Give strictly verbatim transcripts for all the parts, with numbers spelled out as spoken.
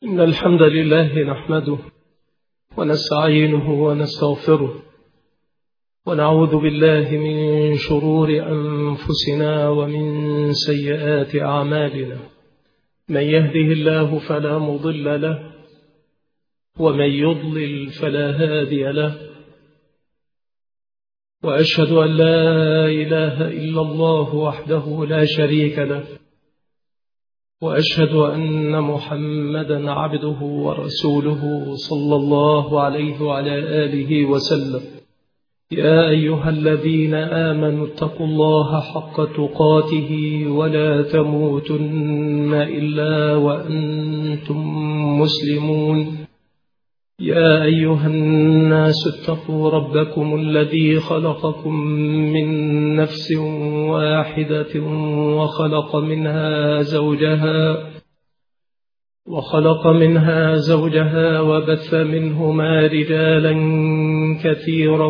إن الحمد لله نحمده ونستعينه ونستغفره ونعوذ بالله من شرور أنفسنا ومن سيئات أعمالنا. من يهده الله فلا مضل له ومن يضلل فلا هادي له، وأشهد أن لا إله إلا الله وحده لا شريك له، وأشهد أن محمدا عبده ورسوله صلى الله عليه وعلى آله وسلم. يا أيها الذين آمنوا اتقوا الله حق تقاته ولا تموتن إلا وأنتم مسلمون. يا أيها الناس اتقوا ربكم الذي خلقكم من نفس واحدة وخلق منها زوجها وخلق منها زوجها وبث منهما رجالا كثيرا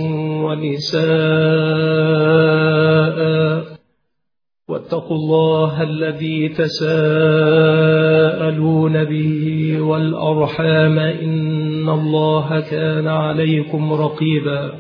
ونساء، واتقوا الله الذي تساءلون به والأرحام إن الله كان عليكم رقيبا.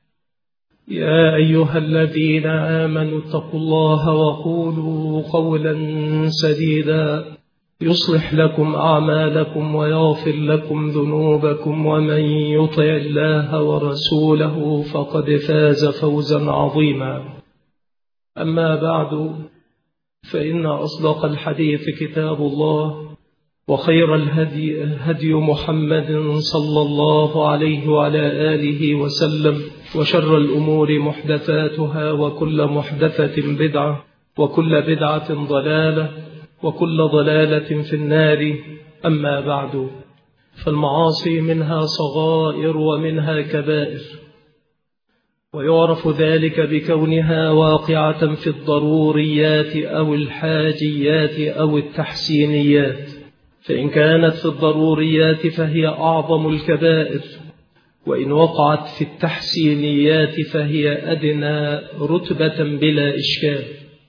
يا أيها الذين آمنوا اتقوا الله وقولوا قولا سديدا يصلح لكم أعمالكم ويغفر لكم ذنوبكم، ومن يطع الله ورسوله فقد فاز فوزا عظيما. أما بعد، فإن أصدق الحديث كتاب الله، وخير الهدي هدي محمد صلى الله عليه وعلى آله وسلم، وشر الأمور محدثاتها، وكل محدثة بدعة، وكل بدعة ضلالة، وكل ضلالة في النار. أما بعد، فالمعاصي منها صغائر ومنها كبائر، ويعرف ذلك بكونها واقعة في الضروريات أو الحاجيات أو التحسينيات. فإن كانت في الضروريات فهي أعظم الكبائر، وإن وقعت في التحسينيات فهي أدنى رتبة بلا إشكال،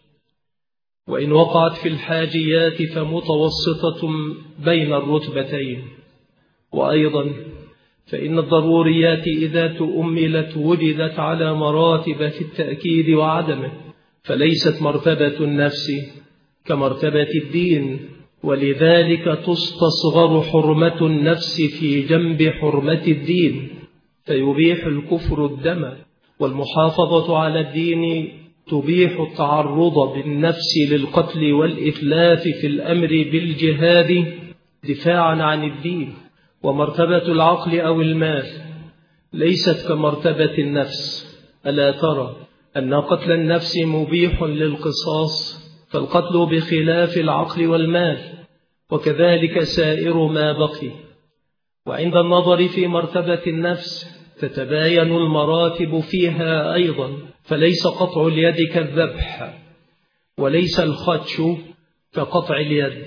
وإن وقعت في الحاجيات فمتوسطة بين الرتبتين. وأيضا فإن الضروريات إذا تؤملت وجدت على مراتب في التأكيد وعدمه، فليست مرتبة النفس كمرتبة الدين، ولذلك تستصغر حرمة النفس في جنب حرمة الدين، فيبيح الكفر الدم، والمحافظة على الدين تبيح التعرض بالنفس للقتل والإتلاف في الأمر بالجهاد دفاعا عن الدين. ومرتبة العقل أو المال ليست كمرتبة النفس. ألا ترى أن قتل النفس مبيح للقصاص؟ فالقتل بخلاف العقل والمال، وكذلك سائر ما بقي. وعند النظر في مرتبة النفس تتباين المراتب فيها أيضا، فليس قطع اليد كالذبح، وليس الخدش كقطع اليد.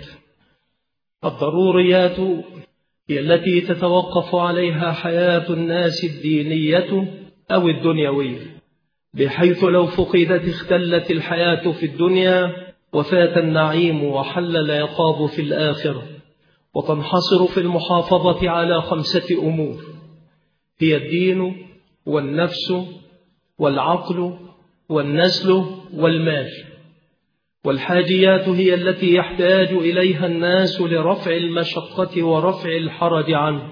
الضروريات هي التي تتوقف عليها حياة الناس الدينية أو الدنيوية، بحيث لو فقدت اختلت الحياة في الدنيا وفات النعيم وحل العقاب في الآخرة. وتنحصر في المحافظة على خمسة أمور، هي الدين والنفس والعقل والنسل والمال. والحاجيات هي التي يحتاج إليها الناس لرفع المشقة ورفع الحرج عنه،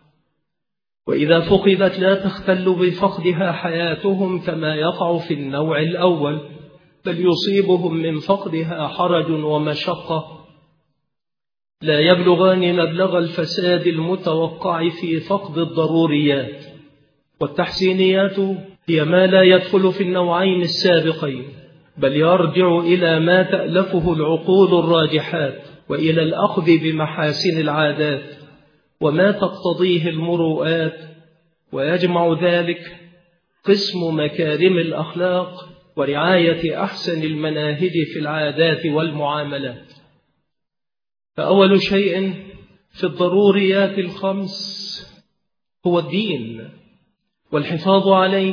وإذا فقدت لا تختل بفقدها حياتهم كما يقع في النوع الأول، بل يصيبهم من فقدها حرج ومشقة لا يبلغان مبلغ الفساد المتوقع في فقد الضروريات. والتحسينيات هي ما لا يدخل في النوعين السابقين، بل يرجع إلى ما تألفه العقول الراجحات، وإلى الأخذ بمحاسن العادات وما تقتضيه المروءات، ويجمع ذلك قسم مكارم الأخلاق ورعاية أحسن المناهج في العادات والمعاملات. فأول شيء في الضروريات الخمس هو الدين، والحفاظ عليه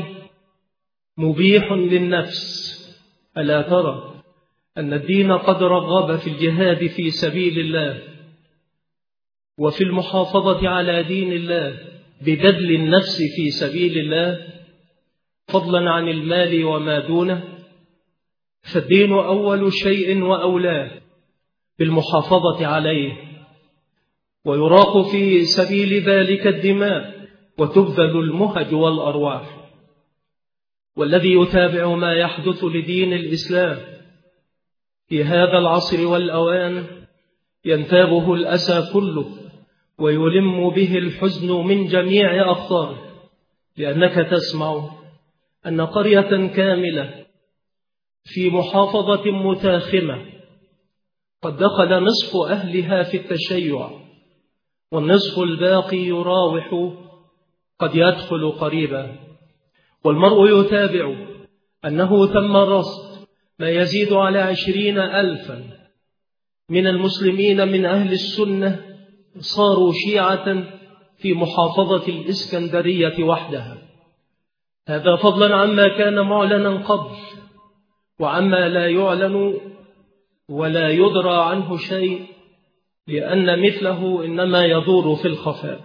مبيح للنفس. ألا ترى أن الدين قد رغب في الجهاد في سبيل الله، وفي المحافظة على دين الله ببذل النفس في سبيل الله فضلا عن المال وما دونه، فالدين أول شيء وأولاه بالمحافظة عليه، ويراق في سبيل ذلك الدماء وتبذل المهج والأرواح. والذي يتابع ما يحدث لدين الإسلام في هذا العصر والأوان ينتابه الأسى كله ويلم به الحزن من جميع أخطاره، لأنك تسمع أن قرية كاملة في محافظة متاخمة قد دخل نصف أهلها في التشيع، والنصف الباقي يراوح قد يدخل قريبا. والمرء يتابع أنه تم رصد ما يزيد على عشرين ألفا من المسلمين من أهل السنة صاروا شيعة في محافظة الإسكندرية وحدها. هذا فضلا عما كان معلنا قبل وعما لا يعلن ولا يدرى عنه شيء، لأن مثله إنما يدور في الخفاء.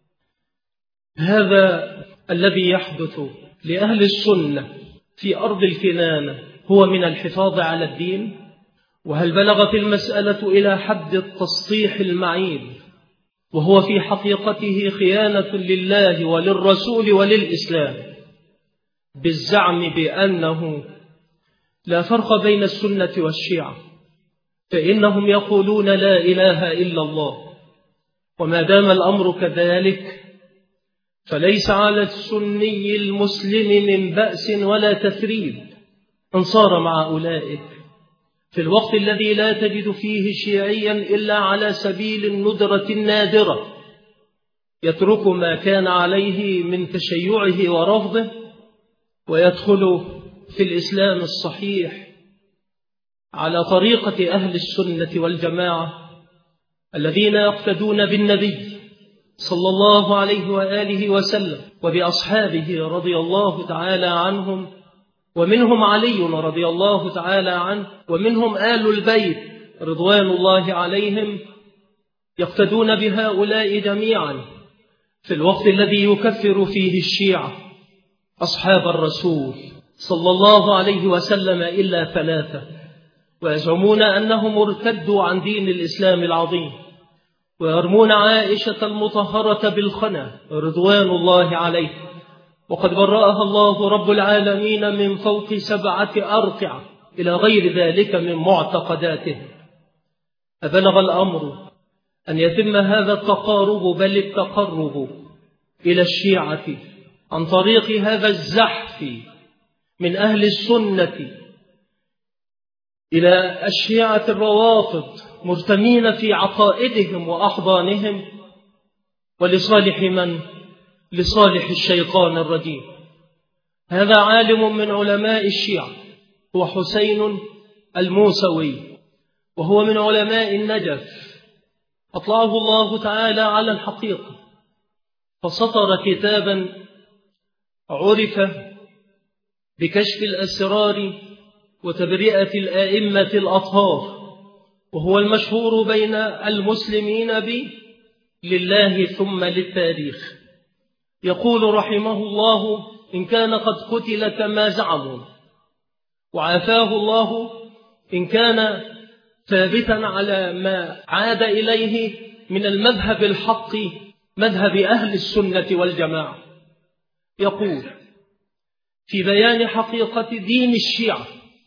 هذا الذي يحدث لأهل السنة في أرض الكنانة هو من الحفاظ على الدين؟ وهل بلغت المسألة إلى حد التسطيح المعيب، وهو في حقيقته خيانة لله وللرسول وللإسلام، بالزعم بأنه لا فرق بين السنة والشيعة، فإنهم يقولون لا إله إلا الله، وما دام الأمر كذلك فليس على السني المسلم من بأس ولا تثريب أن صار مع أولئك في الوقت الذي لا تجد فيه شيعيا إلا على سبيل الندرة النادرة يترك ما كان عليه من تشيعه ورفضه ويدخل في الإسلام الصحيح على طريقة أهل السنة والجماعة الذين يقتدون بالنبي صلى الله عليه وآله وسلم وبأصحابه رضي الله تعالى عنهم، ومنهم علي رضي الله تعالى عنه، ومنهم آل البيت رضوان الله عليهم، يقتدون بهؤلاء جميعا في الوقت الذي يكفر فيه الشيعة أصحاب الرسول صلى الله عليه وسلم إلا ثلاثة، ويزعمون أنهم ارتدوا عن دين الإسلام العظيم، ويرمون عائشة المطهرة بالخنا رضوان الله عليه، وقد برأها الله رب العالمين من فوق سبعة أرقعة إلى غير ذلك من معتقداته. أبلغ الأمر أن يتم هذا التقارب بل التقرب إلى الشيعة عن طريق هذا الزحف من أهل السنة إلى الشيعة الروافض مرتمين في عقائدهم وأحضانهم، ولصالح من؟ لصالح الشيطان الرجيم. هذا عالم من علماء الشيعة هو حسين الموسوي، وهو من علماء النجف، أطلعه الله تعالى على الحقيقة فسطر كتابا عرف بكشف الأسرار وتبرئة الآئمة الأطهار، وهو المشهور بين المسلمين به لله ثم للتاريخ. يقول رحمه الله: إن كان قد قتل كما زعموا، وعافاه الله إن كان ثابتا على ما عاد إليه من المذهب الحق مذهب أهل السنة والجماعة. يقول في بيان حقيقة دين الشيعة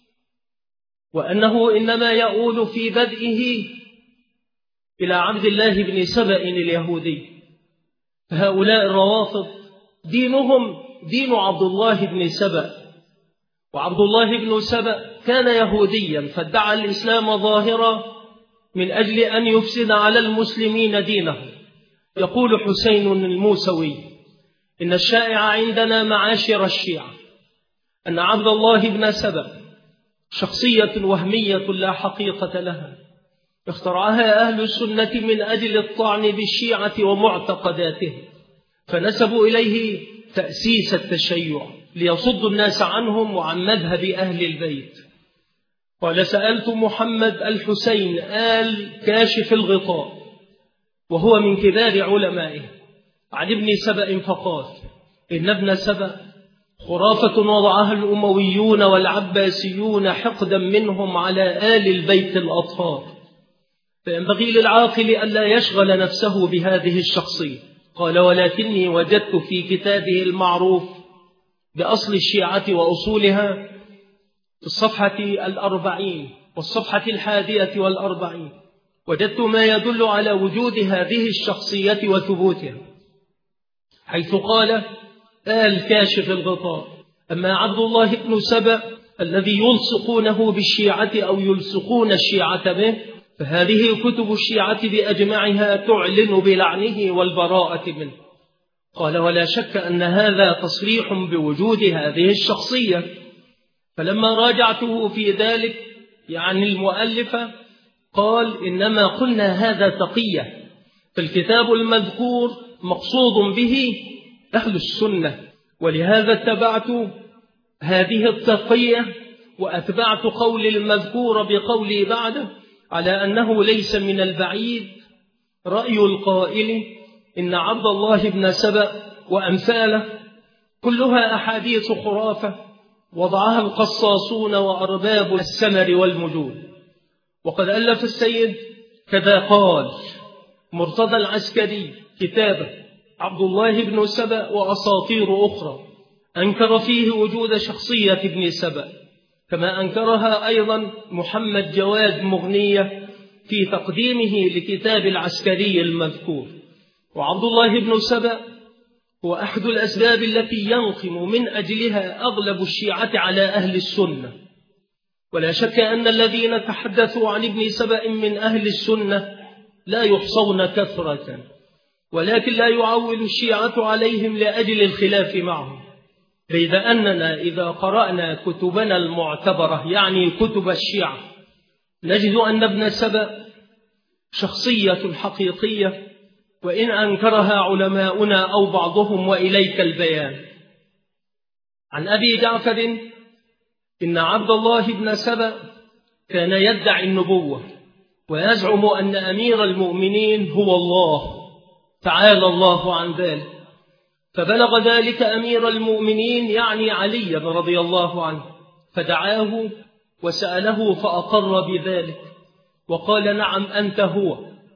وأنه إنما يؤول في بدئه إلى عبد الله بن سبأ اليهودي، فهؤلاء الروافض دينهم دين عبد الله بن سبأ، وعبد الله بن سبأ كان يهوديا فادعى الإسلام ظاهرا من أجل أن يفسد على المسلمين دينه. يقول حسين الموسوي: إن الشائع عندنا معاشر الشيعة أن عبد الله بن سبأ شخصية وهمية لا حقيقة لها اخترعها أهل السنة من أجل الطعن بالشيعة ومعتقداتهم، فنسبوا إليه تأسيس التشيع ليصدوا الناس عنهم وعن مذهب أهل البيت. قال: سألت محمد الحسين آل كاشف الغطاء وهو من كبار علمائه عن ابن سبأ فقال: إن ابن سبأ خرافة وضعها الأمويون والعباسيون حقدا منهم على آل البيت الأطهار، فينبغي للعاقل ألا يشغل نفسه بهذه الشخصية. قال: ولكني وجدت في كتابه المعروف بأصل الشيعة وأصولها في الصفحة الأربعين والصفحة الحادية والأربعين وجدت ما يدل على وجود هذه الشخصية وثبوتها، حيث قال: آل كاشف الغطاء. أما عبد الله بن سبأ الذي يلصقونه بالشيعة أو يلصقون الشيعة به، فهذه كتب الشيعة بأجمعها تعلن بلعنه والبراءة منه. قال: ولا شك أن هذا تصريح بوجود هذه الشخصية. فلما راجعته في ذلك يعني المؤلف قال: إنما قلنا هذا تقية، فالكتاب المذكور مقصود به أهل السنة، ولهذا اتبعت هذه التقية وأتبعت قول المذكور بقولي بعده، على أنه ليس من البعيد رأي القائل إن عبد الله بن سبأ وأمثاله كلها أحاديث خرافة وضعها القصاصون وأرباب السمر والمجون. وقد ألف السيد كذا قال مرتضى العسكري كتابه عبد الله بن سبأ وأساطير أخرى، أنكر فيه وجود شخصية ابن سبأ، كما أنكرها أيضا محمد جواد مغنية في تقديمه لكتاب العسكري المذكور. وعبد الله بن سبأ هو أحد الأسباب التي ينقم من أجلها أغلب الشيعة على أهل السنة. ولا شك أن الذين تحدثوا عن ابن سبأ من أهل السنة لا يحصون كثرة، ولكن لا يعول الشيعة عليهم لأجل الخلاف معهم، بيد أننا إذا قرأنا كتبنا المعتبرة يعني كتب الشيعة نجد أن ابن سبأ شخصية حقيقية، وإن أنكرها علماؤنا أو بعضهم وإليك البيان. عن أبي جعفر إن عبد الله بن سبأ كان يدعي النبوة ويزعم أن أمير المؤمنين هو الله تعالى الله عن ذلك، فبلغ ذلك أمير المؤمنين يعني علي رضي الله عنه، فدعاه وسأله فأقر بذلك وقال: نعم أنت هو،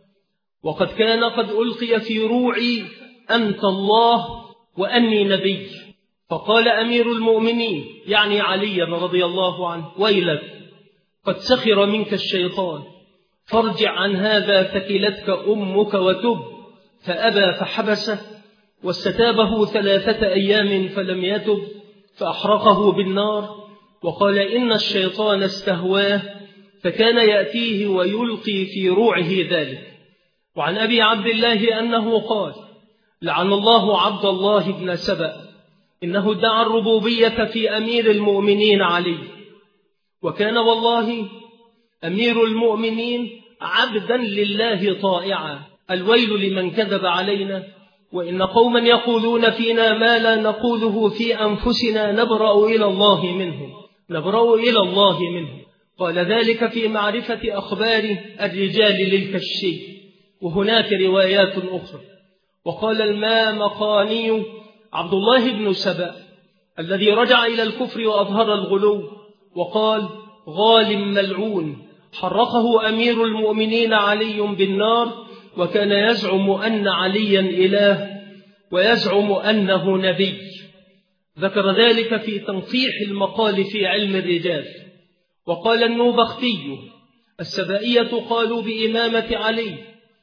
وقد كان قد ألقي في روعي أنت الله وأني نبي. فقال أمير المؤمنين يعني علي رضي الله عنه: ويلك، قد سخر منك الشيطان، فارجع عن هذا ثكلتك أمك وتب. فأبى فحبسه واستتابه ثلاثة أيام فلم يتب، فأحرقه بالنار، وقال: إن الشيطان استهواه فكان يأتيه ويلقي في روعه ذلك. وعن أبي عبد الله أنه قال: لعن الله عبد الله بن سبأ، إنه ادعى الربوبية في أمير المؤمنين علي، وكان والله أمير المؤمنين عبدا لله طائعا. الويل لمن كذب علينا، وإن قوما يقولون فينا ما لا نقوله في أنفسنا نبرأ إلى الله منهم نبرأ إلى الله منهم. قال ذلك في معرفة أخبار الرجال للكشي، وهناك روايات أخرى. وقال المامقاني عبد الله بن سبأ الذي رجع إلى الكفر وأظهر الغلو، وقال: غال ملعون، حرقه أمير المؤمنين علي بالنار، وكان يزعم أن عليا إله ويزعم أنه نبي. ذكر ذلك في تنقيح المقال في علم الرجال. وقال النوبختي: السبائية قالوا بإمامة علي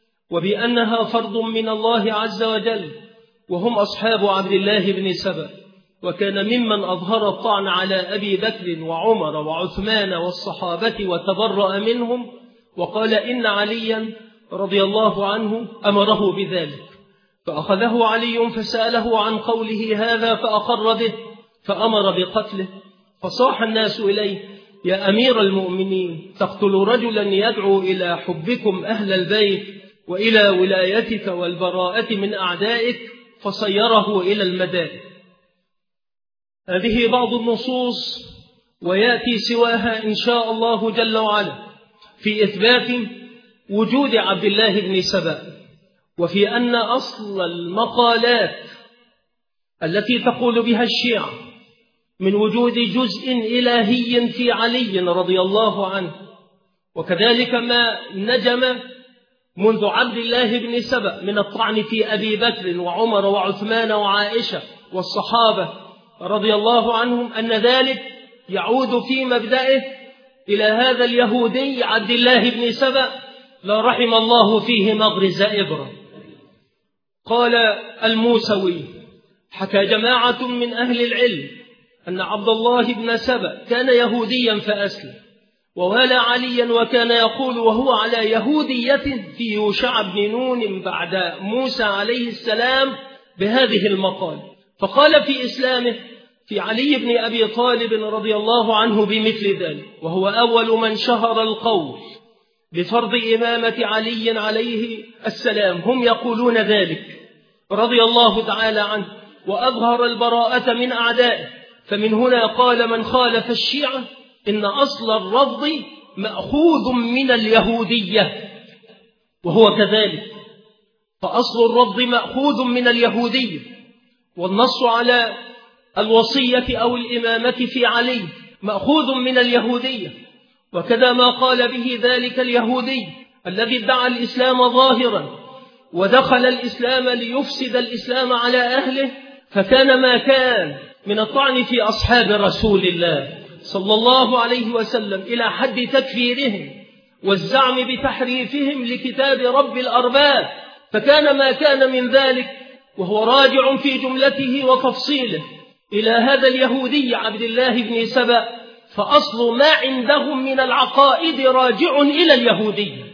وبأنها فرض من الله عز وجل، وهم أصحاب عبد الله بن سبأ، وكان ممن أظهر الطعن على أبي بكر وعمر وعثمان والصحابة وتبرأ منهم، وقال إن عليا رضي الله عنه أمره بذلك، فأخذه علي فسأله عن قوله هذا فأقر به فأمر بقتله. فصاح الناس إليه: يا أمير المؤمنين، تقتل رجلا يدعو إلى حبكم أهل البيت وإلى ولايتك والبراءة من أعدائك، فصيره إلى المدائن. هذه بعض النصوص، ويأتي سواها إن شاء الله جل وعلا في إثبات وجود عبد الله بن سبأ وفي أن أصل المقالات التي تقول بها الشيعة من وجود جزء إلهي في علي رضي الله عنه، وكذلك ما نجم منذ عبد الله بن سبأ من الطعن في أبي بكر وعمر وعثمان وعائشة والصحابة رضي الله عنهم، أن ذلك يعود في مبدئه إلى هذا اليهودي عبد الله بن سبأ لا رحم الله فيه مغرز إبرة. قال الموسوي: حكى جماعة من أهل العلم أن عبد الله بن سبأ كان يهوديا فأسلم ووالى عليا، وكان يقول وهو على يهودية في يوشع بن نون بعد موسى عليه السلام بهذه المقال، فقال في إسلامه في علي بن أبي طالب رضي الله عنه بمثل ذلك، وهو أول من شهر القول بفرض إمامة علي عليه السلام. هم يقولون ذلك رضي الله تعالى عنه، وأظهر البراءة من أعدائه. فمن هنا قال من خالف الشيعة إن أصل الرفض مأخوذ من اليهودية، وهو كذلك، فأصل الرفض مأخوذ من اليهودية، والنص على الوصية أو الإمامة في علي مأخوذ من اليهودية، وكذا ما قال به ذلك اليهودي الذي ادعى الإسلام ظاهرا ودخل الإسلام ليفسد الإسلام على أهله، فكان ما كان من الطعن في أصحاب رسول الله صلى الله عليه وسلم إلى حد تكفيرهم والزعم بتحريفهم لكتاب رب الأرباب، فكان ما كان من ذلك وهو راجع في جملته وتفصيله إلى هذا اليهودي عبد الله بن سبأ، فأصل ما عندهم من العقائد راجع إلى اليهودية.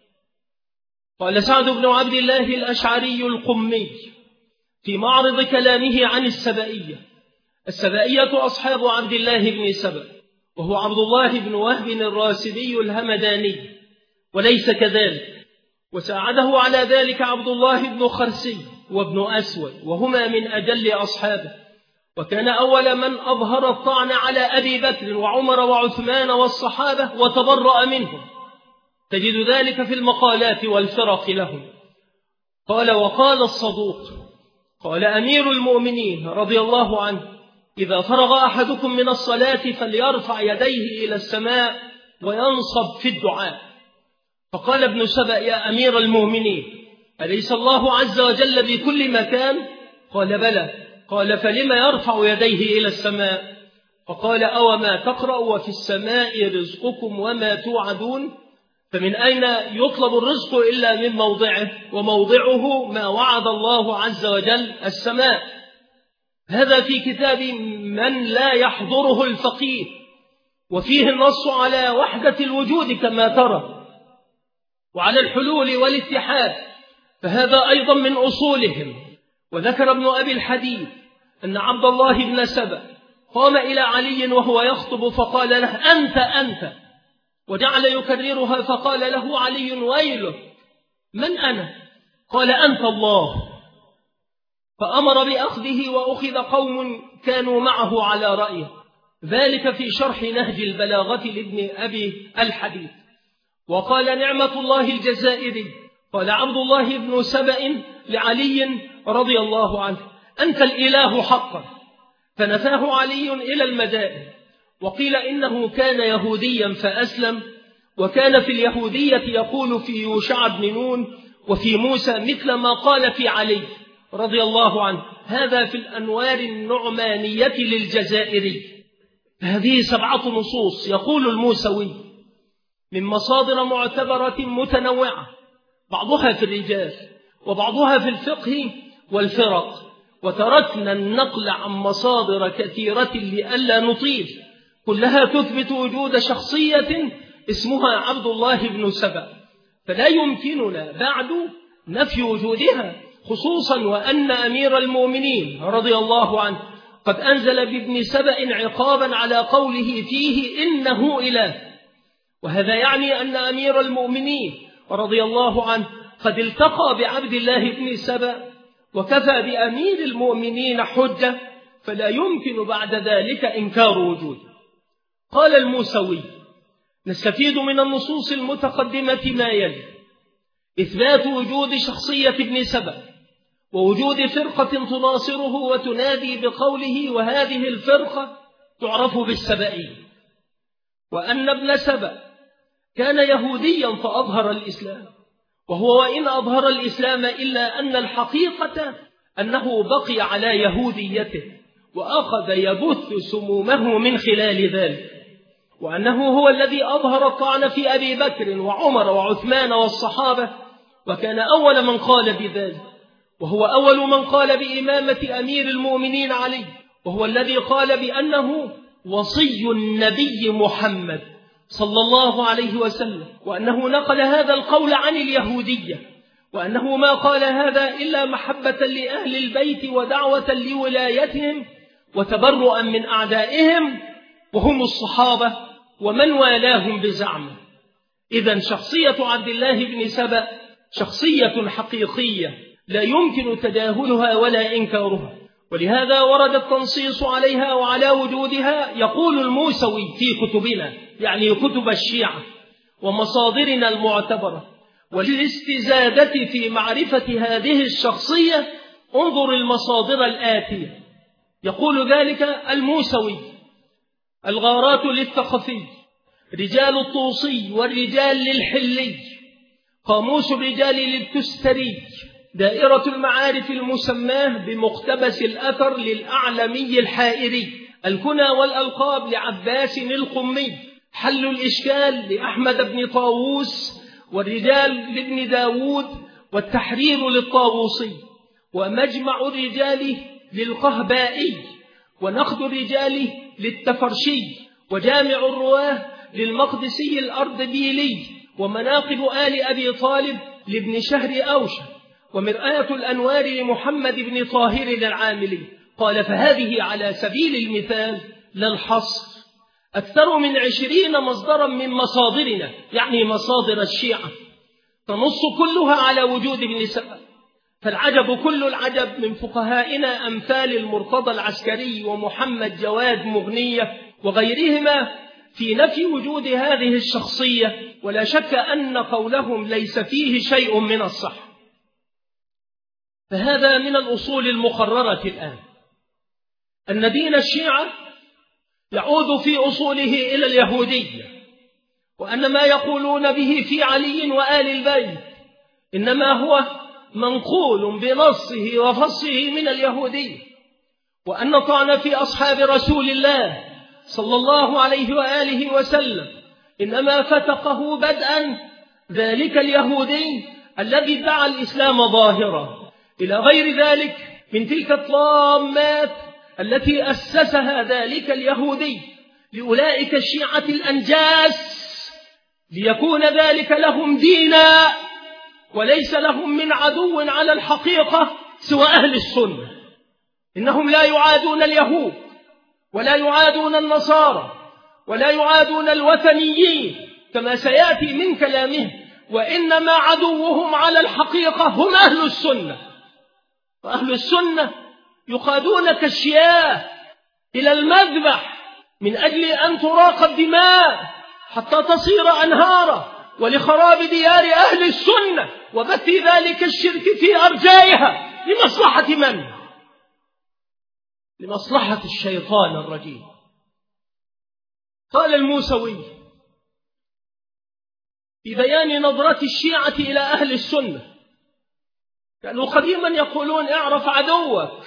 قال سعد بن عبد الله الأشعري القمي في معرض كلامه عن السبائية: السبائية أصحاب عبد الله بن سبأ، وهو عبد الله بن وهب الراسبي الهمداني، وليس كذلك، وساعده على ذلك عبد الله بن خرسي وابن أسود، وهما من أجل أصحابه، وكان أول من أظهر الطعن على أبي بكر وعمر وعثمان والصحابة وتبرأ منهم، تجد ذلك في المقالات والفرق لهم. قال: وقال الصدوق قال أمير المؤمنين رضي الله عنه: إذا فرغ أحدكم من الصلاة فليرفع يديه إلى السماء وينصب في الدعاء. فقال ابن سبأ: يا أمير المؤمنين، أليس الله عز وجل بكل مكان؟ قال: بلى. قال: فلم يرفع يديه إلى السماء؟ فقال: أو ما تقرأ وفي السماء رزقكم وما توعدون؟ فمن أين يطلب الرزق إلا من موضعه، وموضعه ما وعد الله عز وجل السماء. هذا في كتاب من لا يحضره الفقيه، وفيه النص على وحدة الوجود كما ترى، وعلى الحلول والاتحاد، فهذا أيضا من أصولهم. وذكر ابن أبي الحديث أن عبد الله بن سبأ قام إلى علي وهو يخطب فقال له: أنت أنت، وجعل يكررها، فقال له علي: ويله، من أنا؟ قال: أنت الله. فأمر بأخذه، وأخذ قوم كانوا معه على رأيه، ذلك في شرح نهج البلاغة لابن أبي الحديث. وقال نعمة الله الجزائري: قال عبد الله بن سبأ لعلي رضي الله عنه: أنت الإله حقا. فنفاه علي إلى المدائن. وقيل إنه كان يهوديا فأسلم، وكان في اليهودية يقول في يوشع بن نون وفي موسى مثل ما قال في علي رضي الله عنه. هذا في الأنوار النعمانية للجزائري. هذه سبعة نصوص يقول الموسوي من مصادر معتبرة متنوعة، بعضها في الرجال وبعضها في الفقه والفرق، وتركنا النقل عن مصادر كثيرة لئلا نطيل، كلها تثبت وجود شخصية اسمها عبد الله بن سبأ، فلا يمكننا بعد نفي وجودها، خصوصا وأن أمير المؤمنين رضي الله عنه قد أنزل بابن سبأ عقابا على قوله فيه إنه إله. وهذا يعني أن أمير المؤمنين رضي الله عنه قد التقى بعبد الله بن سبأ، وكفى بأمير المؤمنين حجة، فلا يمكن بعد ذلك إنكار وجوده. قال الموسوي: نستفيد من النصوص المتقدمة ما يلي: إثبات وجود شخصية ابن سبأ ووجود فرقة تناصره وتنادي بقوله وهذه الفرقة تعرف بالسبائية، وأن ابن سبأ كان يهوديا فأظهر الإسلام، وهو وإن أظهر الإسلام إلا أن الحقيقة أنه بقي على يهوديته وأخذ يبث سمومه من خلال ذلك، وأنه هو الذي أظهر الطعن في أبي بكر وعمر وعثمان والصحابة، وكان أول من قال بذلك، وهو أول من قال بإمامة أمير المؤمنين علي، وهو الذي قال بأنه وصي النبي محمد صلى الله عليه وسلم، وأنه نقل هذا القول عن اليهودية، وأنه ما قال هذا إلا محبة لأهل البيت ودعوة لولايتهم وتبرؤا من أعدائهم وهم الصحابة ومن والاهم بزعمه. إذن شخصية عبد الله بن سبأ شخصية حقيقية لا يمكن تجاهلها ولا إنكارها، ولهذا ورد التنصيص عليها وعلى وجودها. يقول الموسوي في كتبنا، يعني كتب الشيعة ومصادرنا المعتبرة، وللاستزادة في معرفة هذه الشخصية انظر المصادر الآتية. يقول ذلك الموسوي: الغارات للثقفي، رجال الطوسي والرجال للحلي، قاموس الرجال للتستري، دائرة المعارف المسماه بمقتبس الأثر للأعلمي الحائري، الكنى والألقاب لعباس القمي، حل الإشكال لأحمد بن طاووس، والرجال لابن داود، والتحرير للطاووسي، ومجمع الرجال للقهبائي، ونقد الرجال للتفرشي، وجامع الرواه للمقدسي الأردبيلي، ومناقب آل أبي طالب لابن شهر أوشة، ومرآة الأنوار لمحمد بن طاهر العاملي. قال: فهذه على سبيل المثال لا الحصر أكثر من عشرين مصدرا من مصادرنا، يعني مصادر الشيعة، تنص كلها على وجود ابن سبأ. فالعجب كل العجب من فقهائنا أمثال المرتضى العسكري ومحمد جواد مغنية وغيرهما في نفي وجود هذه الشخصية، ولا شك أن قولهم ليس فيه شيء من الصح. فهذا من الأصول المقررة الآن، أن دين الشيعة يعود في أصوله إلى اليهودية، وأن ما يقولون به في علي وآل البيت إنما هو منقول بنصه وفصه من اليهودية، وأن طعن في أصحاب رسول الله صلى الله عليه وآله وسلم إنما فتقه بدءا ذلك اليهودي الذي ادعى الإسلام ظاهرا، إلى غير ذلك من تلك الطامات التي أسسها ذلك اليهودي لأولئك الشيعة الأنجاس، ليكون ذلك لهم دينا وليس لهم من عدو على الحقيقة سوى أهل السنة. إنهم لا يعادون اليهود ولا يعادون النصارى ولا يعادون الوثنيين كما سيأتي من كلامه، وإنما عدوهم على الحقيقة هم أهل السنة. وأهل السنة يقادون كالشياه إلى المذبح من أجل أن تراق الدماء حتى تصير أنهارا، ولخراب ديار أهل السنة وبث ذلك الشرك في أرجائها. لمصلحة من؟ لمصلحة الشيطان الرجيم. قال الموسوي في بيان نظرة الشيعة إلى أهل السنة: كانوا قديما يقولون اعرف عدوك،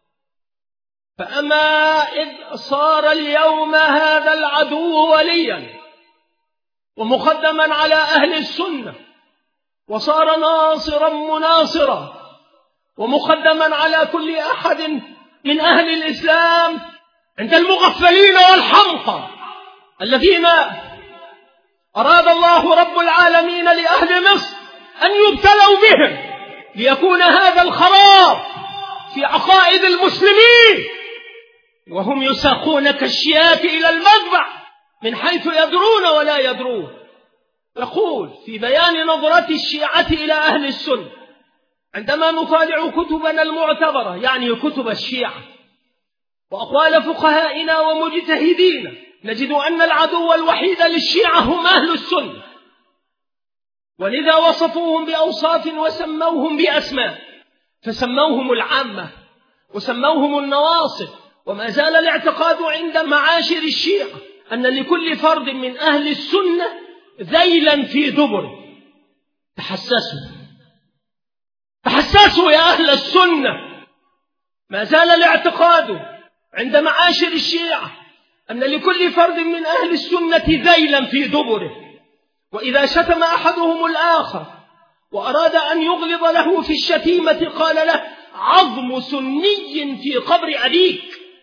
فأما إذ صار اليوم هذا العدو وليا ومقدما على أهل السنة، وصار ناصرا مناصرا ومقدما على كل أحد من أهل الإسلام عند المغفلين والحمقى الذين أراد الله رب العالمين لأهل مصر أن يبتلوا بهم ليكون هذا الخراب في عقائد المسلمين، وهم يساقون كالشياة إلى المذبح من حيث يدرون ولا يدرون. يقول في بيان نظرة الشيعة إلى أهل السنة: عندما نطالع كتبنا المعتبرة، يعني كتب الشيعة، وأقوال فقهائنا ومجتهدين، نجد أن العدو الوحيد للشيعة هم أهل السنة، ولذا وصفوهم بأوصاف وسموهم بأسماء، فسموهم العامة وسموهم النواصب. وما زال الاعتقاد عند معاشر الشيعة أن لكل فرد من أهل السنة ذيلا في دبره. تحسسوا تحسسوا يا أهل السنة. ما زال الاعتقاد عند معاشر الشيعة أن لكل فرد من أهل السنة ذيلا في دبره، وإذا شتم أحدهم الآخر وأراد أن يغلظ له في الشتيمة قال له: عظم سني في قبر أبيك.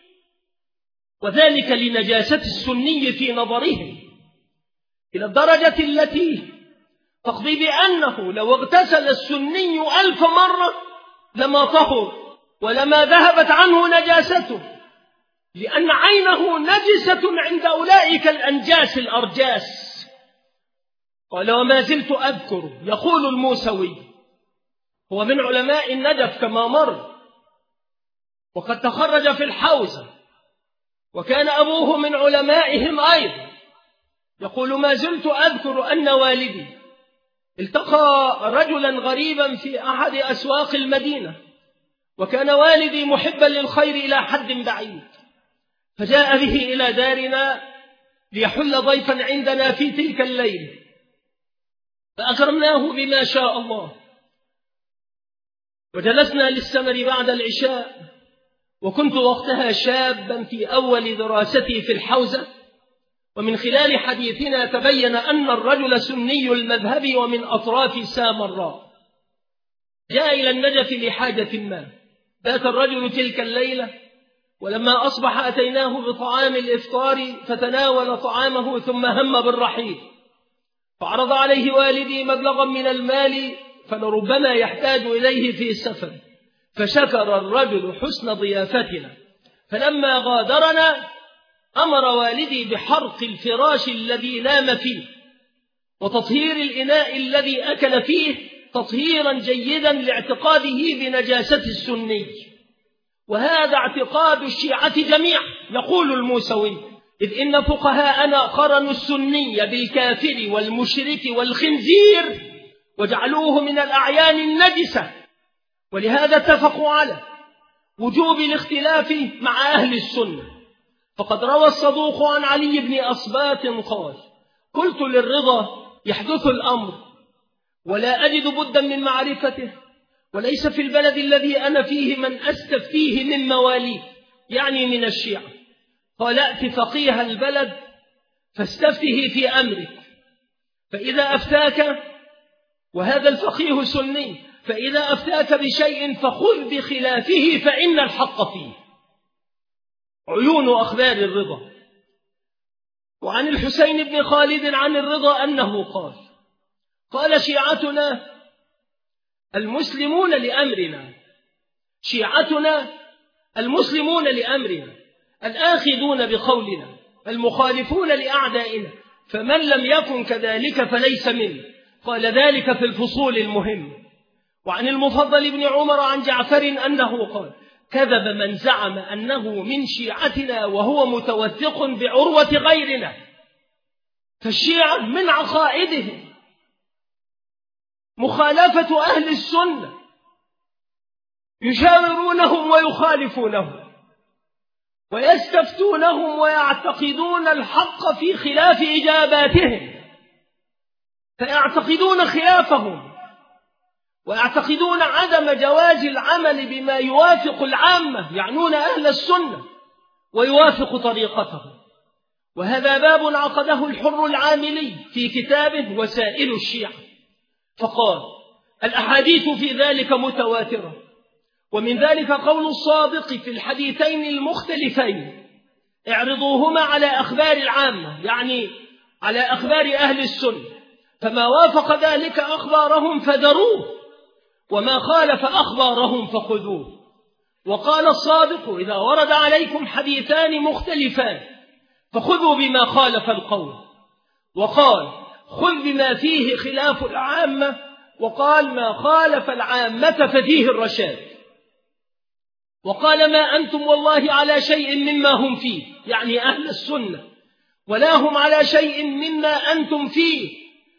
وذلك لنجاسة السني في نظرهم، إلى الدرجة التي تقضي بأنه لو اغتسل السني ألف مرة لما طهر ولما ذهبت عنه نجاسته، لأن عينه نجسة عند أولئك الأنجاس الأرجاس. قال: وما زلت أذكر، يقول الموسوي، هو من علماء النجف كما مر، وقد تخرج في الحوزة، وكان أبوه من علمائهم أيضا. يقول: ما زلت أذكر أن والدي التقى رجلا غريبا في أحد أسواق المدينة، وكان والدي محبا للخير إلى حد بعيد، فجاء به إلى دارنا ليحل ضيفا عندنا في تلك الليل، فأكرمناه بما شاء الله، وجلسنا للسمر بعد العشاء. وكنت وقتها شابا في أول دراستي في الحوزة، ومن خلال حديثنا تبين أن الرجل سني المذهب ومن أطراف سامراء. جاء إلى النجف لحاجة ما، بات الرجل تلك الليلة، ولما أصبح أتيناه بطعام الإفطار فتناول طعامه ثم هم بالرحيل، فعرض عليه والدي مبلغا من المال فلربما يحتاج إليه في السفر، فشكر الرجل حسن ضيافتنا. فلما غادرنا أمر والدي بحرق الفراش الذي نام فيه وتطهير الإناء الذي أكل فيه تطهيرا جيدا لاعتقاده بنجاسة السني. وهذا اعتقاد الشيعة جميعا. يقول الموسوي: إذ إن فقهاءنا قرنوا السني بالكافر والمشرك والخنزير وجعلوه من الأعيان النجسة، ولهذا اتفقوا على وجوب الاختلاف مع أهل السنة. فقد روى الصدوق عن علي بن أصبات قال: قلت للرضا: يحدث الأمر ولا أجد بدا من معرفته، وليس في البلد الذي أنا فيه من أستفتيه من مواليه، يعني من الشيعة. قال: ائت فقيه البلد فاستفته في أمرك، فإذا أفتاك، وهذا الفقيه سني، فإذا أفتاك بشيء فخذ بخلافه فإن الحق فيه. عيون أخبار الرضا. وعن الحسين بن خالد عن الرضا أنه قال: قال شيعتنا المسلمون لأمرنا شيعتنا المسلمون لأمرنا الآخذون بقولنا المخالفون لأعدائنا، فمن لم يكن كذلك فليس منه. قال ذلك في الفصول المهمة. وعن المفضل بن عمر عن جعفر أنه قال: كذب من زعم أنه من شيعتنا وهو متوثق بعروة غيرنا. فالشيعة من عقائدهم مخالفة أهل السنة، يشاورونهم ويخالفونهم ويستفتونهم ويعتقدون الحق في خلاف إجاباتهم، فيعتقدون خلافهم ويعتقدون عدم جواز العمل بما يوافق العامة، يعنون أهل السنة، ويوافق طريقتهم. وهذا باب عقده الحر العاملي في كتابه وسائل الشيعة، فقال: الأحاديث في ذلك متواترة، ومن ذلك قول الصادق في الحديثين المختلفين: اعرضوهما على أخبار العامة، يعني على أخبار أهل السنة، فما وافق ذلك أخبارهم فذروه، وما خالف أخبارهم فخذوه. وقال الصادق: إذا ورد عليكم حديثان مختلفان فخذوا بما خالف القول. وقال: خذ بما فيه خلاف العامة، وقال: ما خالف العامة ففيه الرشاد. وقال: ما أنتم والله على شيء مما هم فيه، يعني أهل السنة، ولا هم على شيء مما أنتم فيه،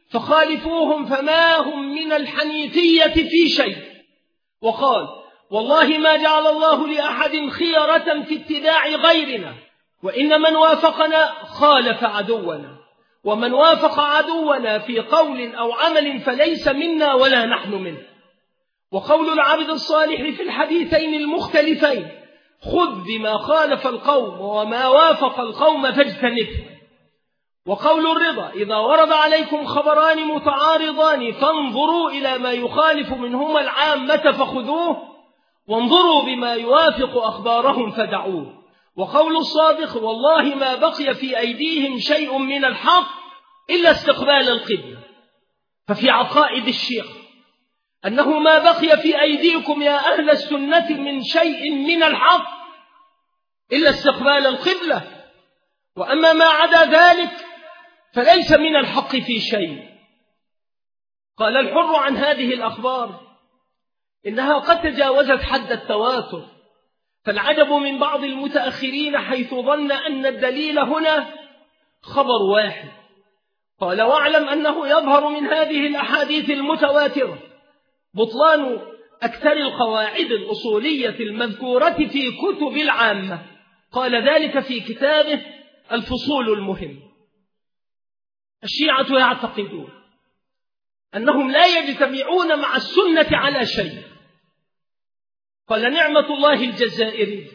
فخالفوهم فما هم من الحنيفية في شيء. وقال والله ما جعل الله لأحد خيرة في اتباع غيرنا، وإن من وافقنا خالف عدونا، ومن وافق عدونا في قول أو عمل فليس منا ولا نحن منه. وقول العبد الصالح في الحديثين المختلفين خذ بما خالف القوم وما وافق القوم فاجتنبه. وقول الرضا إذا ورد عليكم خبران متعارضان فانظروا إلى ما يخالف منهما العامة فخذوه، وانظروا بما يوافق أخبارهم فدعوه. وقول الصادق والله ما بقي في أيديهم شيء من الحق إلا استقبال القبلة. ففي عقائد الشيعة أنه ما بقي في أيديكم يا أهل السنة من شيء من الحق إلا استقبال القبلة، وأما ما عدا ذلك فليس من الحق في شيء. قال الحر عن هذه الأخبار إنها قد تجاوزت حد التواتر، فالعجب من بعض المتأخرين حيث ظن أن الدليل هنا خبر واحد. قال واعلم أنه يظهر من هذه الأحاديث المتواترة بطلان أكثر القواعد الأصولية المذكورة في كتب العامة. قال ذلك في كتابه الفصول المهم. الشيعة يعتقدون أنهم لا يجتمعون مع السنة على شيء. قال نعمة الله الجزائري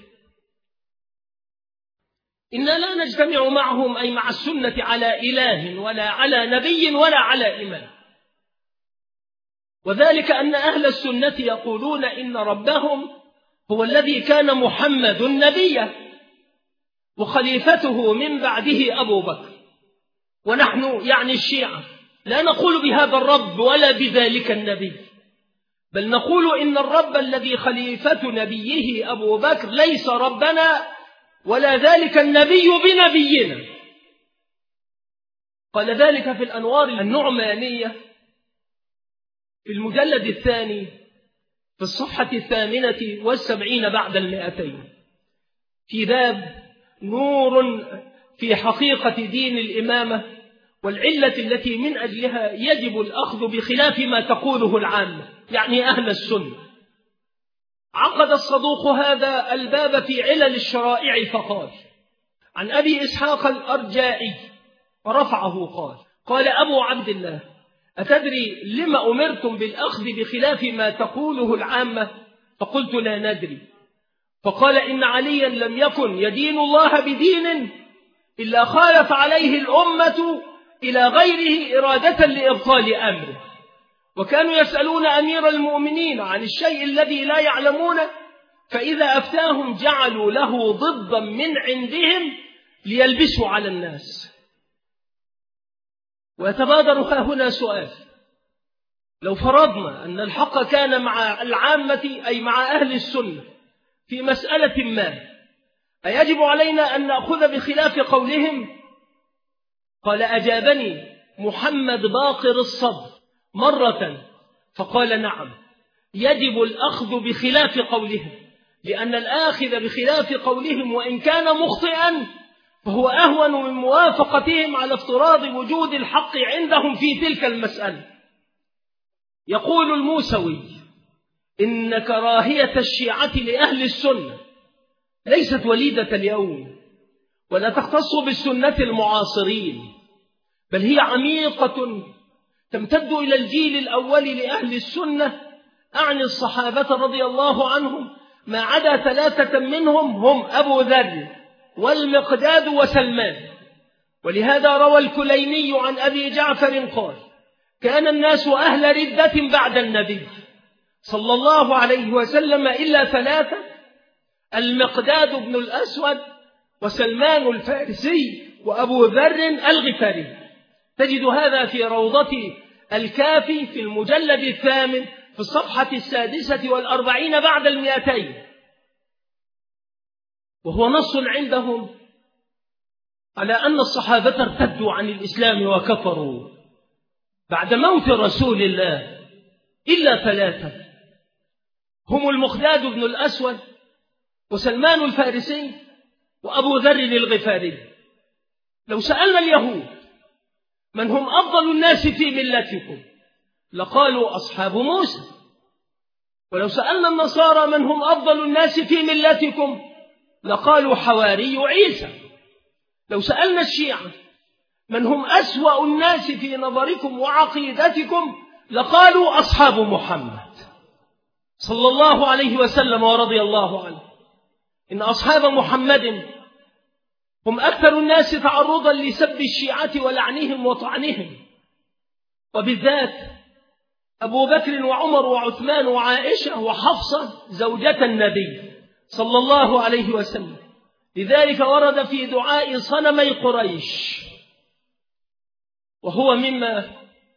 إنا لا نجتمع معهم أي مع السنة على إله ولا على نبي ولا على إمام، وذلك أن أهل السنة يقولون إن ربهم هو الذي كان محمد نبيا وخليفته من بعده أبو بكر، ونحن يعني الشيعة لا نقول بهذا الرب ولا بذلك النبي، بل نقول إن الرب الذي خليفة نبيه أبو بكر ليس ربنا ولا ذلك النبي بنبينا. قال ذلك في الأنوار النعمانية في المجلد الثاني في الصفحة الثامنة والسبعين بعد المئتين في باب نور في حقيقة دين الإمامة والعلة التي من أجلها يجب الأخذ بخلاف ما تقوله العامة يعني أهل السنة. عقد الصدوق هذا الباب في علل الشرائع فقال عن أبي إسحاق الأرجائي ورفعه قال قال أبو عبد الله أتدري لما أمرتم بالأخذ بخلاف ما تقوله العامة؟ فقلت لا ندري. فقال إن عليا لم يكن يدين الله بدين إلا خالف عليه الأمة إلى غيره إرادة لإبطال أمره، وكانوا يسألون أمير المؤمنين عن الشيء الذي لا يعلمونه، فإذا أفتاهم جعلوا له ضدا من عندهم ليلبسوا على الناس. ويتبادر هنا سؤال: لو فرضنا أن الحق كان مع العامة أي مع أهل السنة في مسألة ما، أيجب علينا أن نأخذ بخلاف قولهم؟ قال أجابني محمد باقر الصدر مرة فقال نعم يجب الأخذ بخلاف قولهم، لأن الآخذ بخلاف قولهم وإن كان مخطئا فهو أهون من موافقتهم على افتراض وجود الحق عندهم في تلك المسألة. يقول الموسوي إن كراهية الشيعة لأهل السنة ليست وليدة اليوم ولا تختص بالسنة المعاصرين، بل هي عميقة تمتد إلى الجيل الأول لأهل السنة، أعني الصحابة رضي الله عنهم، ما عدا ثلاثة منهم هم أبو ذر والمقداد وسلمان. ولهذا روى الكليني عن أبي جعفر قال كان الناس أهل ردة بعد النبي صلى الله عليه وسلم إلا ثلاثة: المقداد بن الأسود وسلمان الفارسي وأبو ذر الغفاري. تجد هذا في روضة الكافي في المجلد الثامن في الصفحة السادسة والأربعين بعد المئتين، وهو نص عندهم على أن الصحابة ارتدوا عن الإسلام وكفروا بعد موت رسول الله إلا ثلاثة: هم المقداد بن الأسود وسلمان الفارسي وأبو ذر الغفاري. لو سألنا اليهود من هم أفضل الناس في ملتكم؟ لقالوا أصحاب موسى. ولو سألنا النصارى من هم أفضل الناس في ملتكم؟ لقالوا حواري عيسى. لو سألنا الشيعة من هم أسوأ الناس في نظركم وعقيدتكم؟ لقالوا أصحاب محمد صلى الله عليه وسلم ورضي الله عنه. إن أصحاب محمد هم أكثر الناس تعرضا لسب الشيعة ولعنهم وطعنهم، وبالذات أبو بكر وعمر وعثمان وعائشة وحفصة زوجة النبي صلى الله عليه وسلم. لذلك ورد في دعاء صنمي قريش، وهو مما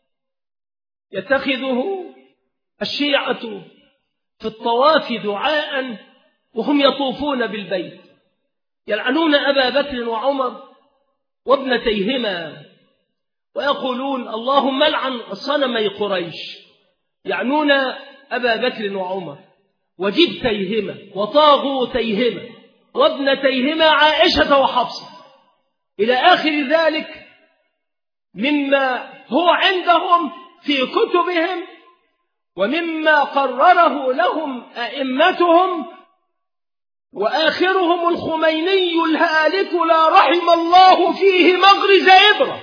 يتخذه الشيعة في الطواف دعاء وهم يطوفون بالبيت، يلعنون أبا بكر وعمر وابنتيهما ويقولون اللهم لعن صنمي قريش، يعنون أبا بكر وعمر وجبتيهما وطاغوتيهما وابنتيهما عائشة وحفصة إلى آخر ذلك مما هو عندهم في كتبهم ومما قرره لهم أئمتهم، وآخرهم الخميني الهالك لا رحم الله فيه مغرز إبرة.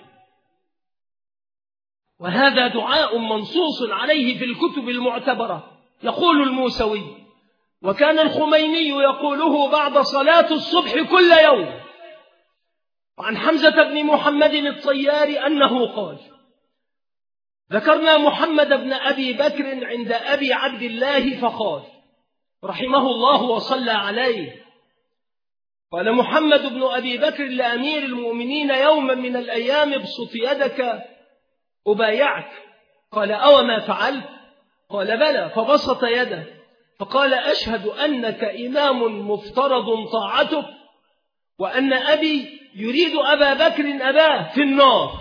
وهذا دعاء منصوص عليه في الكتب المعتبرة. يقول الموسوي: وكان الخميني يقوله بعد صلاة الصبح كل يوم. وعن حمزة بن محمد الطيار أنه قال: ذكرنا محمد بن أبي بكر عند أبي عبد الله فقال رحمه الله وصلى عليه. قال محمد بن أبي بكر لأمير المؤمنين يوما من الأيام: ابسط يدك أبايعك. قال: أو ما فعلت؟ قال: بلى. فبسط يده فقال: أشهد أنك إمام مفترض طاعتك، وأن أبي يريد أبا بكر أباه في النار.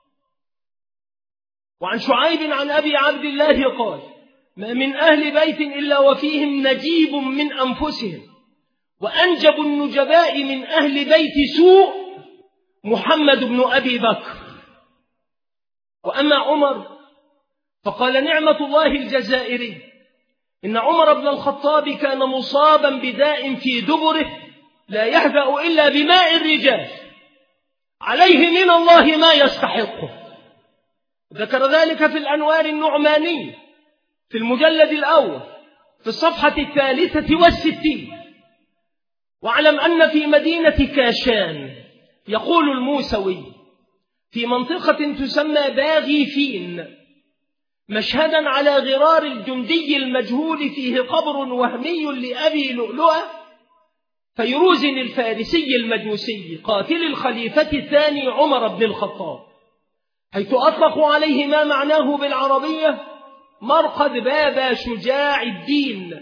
وعن شعيب عن أبي عبد الله قال: ما من أهل بيت إلا وفيهم نجيب من أنفسهم، وأنجب النجباء من أهل بيت سوء محمد بن أبي بكر. وأما عمر فقال نعمة الله الجزائري: إن عمر بن الخطاب كان مصابا بداء في دبره لا يهدأ إلا بماء الرجال، عليه من الله ما يستحقه. ذكر ذلك في الأنوار النعماني في المجلد الأول في الصفحة الثالثة والستين. واعلم أن في مدينة كاشان، يقول الموسوي، في منطقة تسمى باغيفين، مشهدا على غرار الجندي المجهول فيه قبر وهمي لأبي لؤلؤة فيروز الفارسي المجوسي قاتل الخليفة الثاني عمر بن الخطاب، حيث أطلقوا عليه ما معناه بالعربية مرقد بابا شجاع الدين.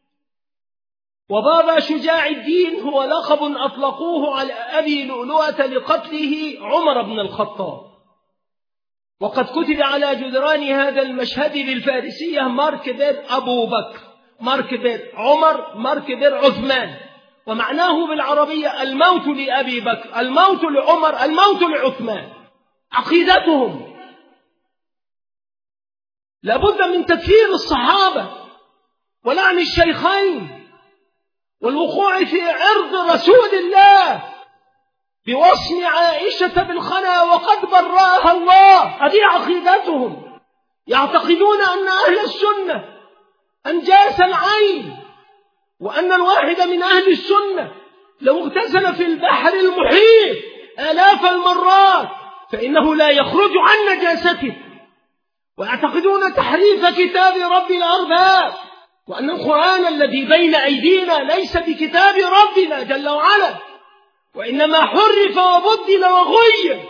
وبابا شجاع الدين هو لقب أطلقوه على أبي لؤلؤة لقتله عمر بن الخطاب. وقد كتب على جدران هذا المشهد بالفارسية ماركبر أبو بكر، ماركبر عمر، ماركبر عثمان، ومعناه بالعربية الموت لأبي بكر، الموت لعمر، الموت لعثمان. عقيدتهم لابد من تكفير الصحابة ولعن الشيخين والوقوع في عرض رسول الله بوصم عائشة بالخنا وقد براها الله. هذه عقيدتهم. يعتقدون أن أهل السنة أنجاس العين، وأن الواحد من أهل السنة لو اغتسل في البحر المحيط آلاف المرات فإنه لا يخرج عن نجاسته. ويعتقدون تحريف كتاب رب الأرباب، وأن القرآن الذي بين أيدينا ليس بكتاب ربنا جل وعلا، وإنما حرف وبدل وغير.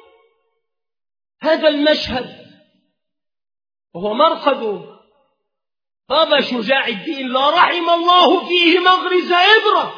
هذا المشهد وهو مرقد بابا شجاع الدين لا رحم الله فيه مغرز إبرة،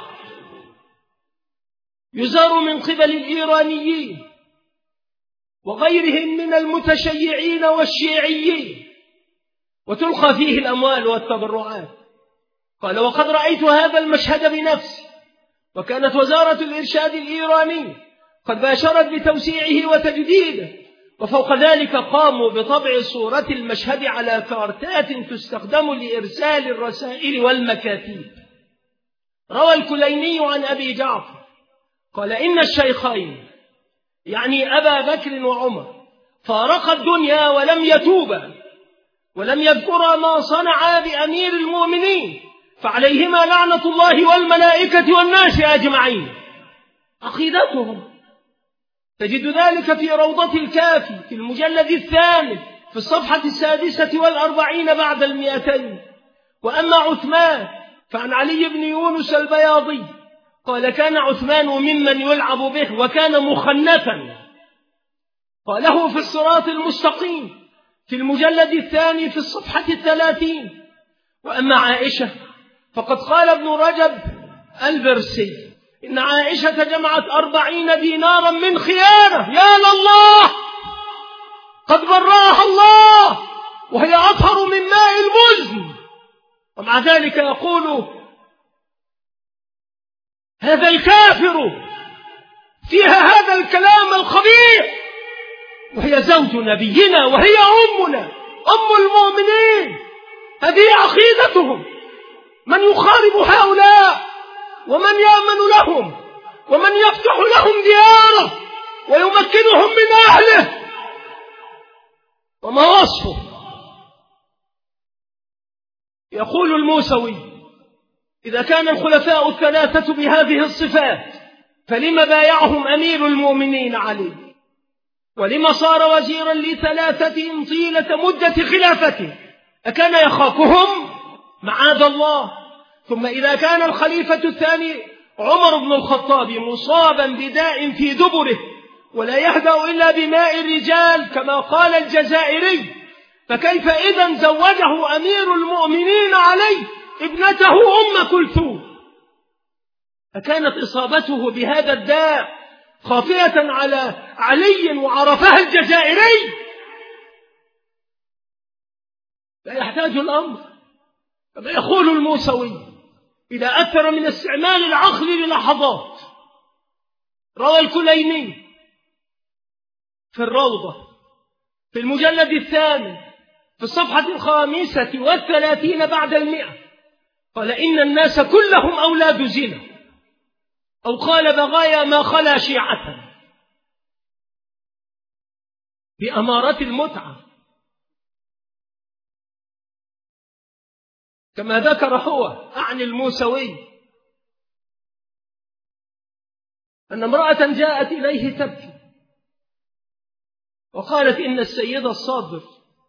يزار من قبل الإيرانيين وغيرهم من المتشيعين والشيعيين، وتلقى فيه الأموال والتبرعات. قال: وقد رأيت هذا المشهد بنفسي، وكانت وزارة الإرشاد الإيراني قد باشرت بتوسيعه وتجديده، وفوق ذلك قاموا بطبع صورة المشهد على كارتات تستخدم لإرسال الرسائل والمكاتيب. روى الكليني عن أبي جعفر قال إن الشيخين يعني أبا بكر وعمر فارقا الدنيا ولم يتوبا ولم يذكرا ما صنعا بأمير المؤمنين، فعليهما لعنة الله والملائكة والناس أجمعين. عقيدتهم تجد ذلك في روضة الكافي في المجلد الثامن في الصفحة السادسة والأربعين بعد المئتين. وأما عثمان فعن علي بن يونس البياضي قال كان عثمان ممن يلعب به وكان مخنثا، قاله في الصراط المستقيم في المجلد الثاني في الصفحة الثلاثين. وأما عائشة فقد قال ابن رجب البرسي إن عائشة جمعت أربعين دينارا من خيانة، يا لله قد براها الله وهي أطهر من ماء المزن، ومع ذلك يقول هذا الكافر فيها هذا الكلام الخبيث، وهي زوج نبينا وهي أمنا أم المؤمنين. هذه عقيدتهم. من يخارب هؤلاء ومن يأمن لهم ومن يفتح لهم دياره ويمكنهم من أهله، وما وصفه؟ يقول الموسوي إذا كان الخلفاء الثلاثة بهذه الصفات فلما بايعهم أمير المؤمنين علي، ولما صار وزيرا لثلاثتهم طيلة مدة خلافته؟ أكان يخافهم؟ معاذ الله. ثم إذا كان الخليفة الثاني عمر بن الخطاب مصابا بداء في دبره ولا يهدأ إلا بماء الرجال كما قال الجزائري، فكيف إذن زوجه أمير المؤمنين علي ابنته أم كلثوم؟ أكانت إصابته بهذا الداء خافية على علي وعرفها الجزائري؟ لا يحتاج الأمر كما يقول الموسوي إذا أكثر من استعمال العقل للحظات. روى الكليني في الروضة في المجلد الثامن في الصفحة الخامسة والثلاثين بعد المئة قال إن الناس كلهم أولاد زنا، أو قال بغايا ما خلا شيعة، بأمارة المتعة، كما ذكر هو عن الموسوي أن امرأة جاءت إليه تبكي وقالت إن السيد الصادر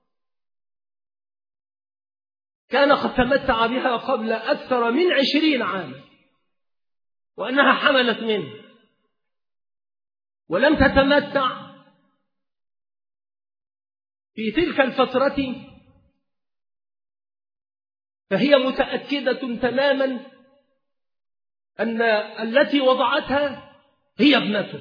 كان قد تمتع بها قبل أكثر من عشرين عاما، وأنها حملت منه ولم تتمتع في تلك الفترة، فهي متأكدة تماما أن التي وضعتها هي ابنته.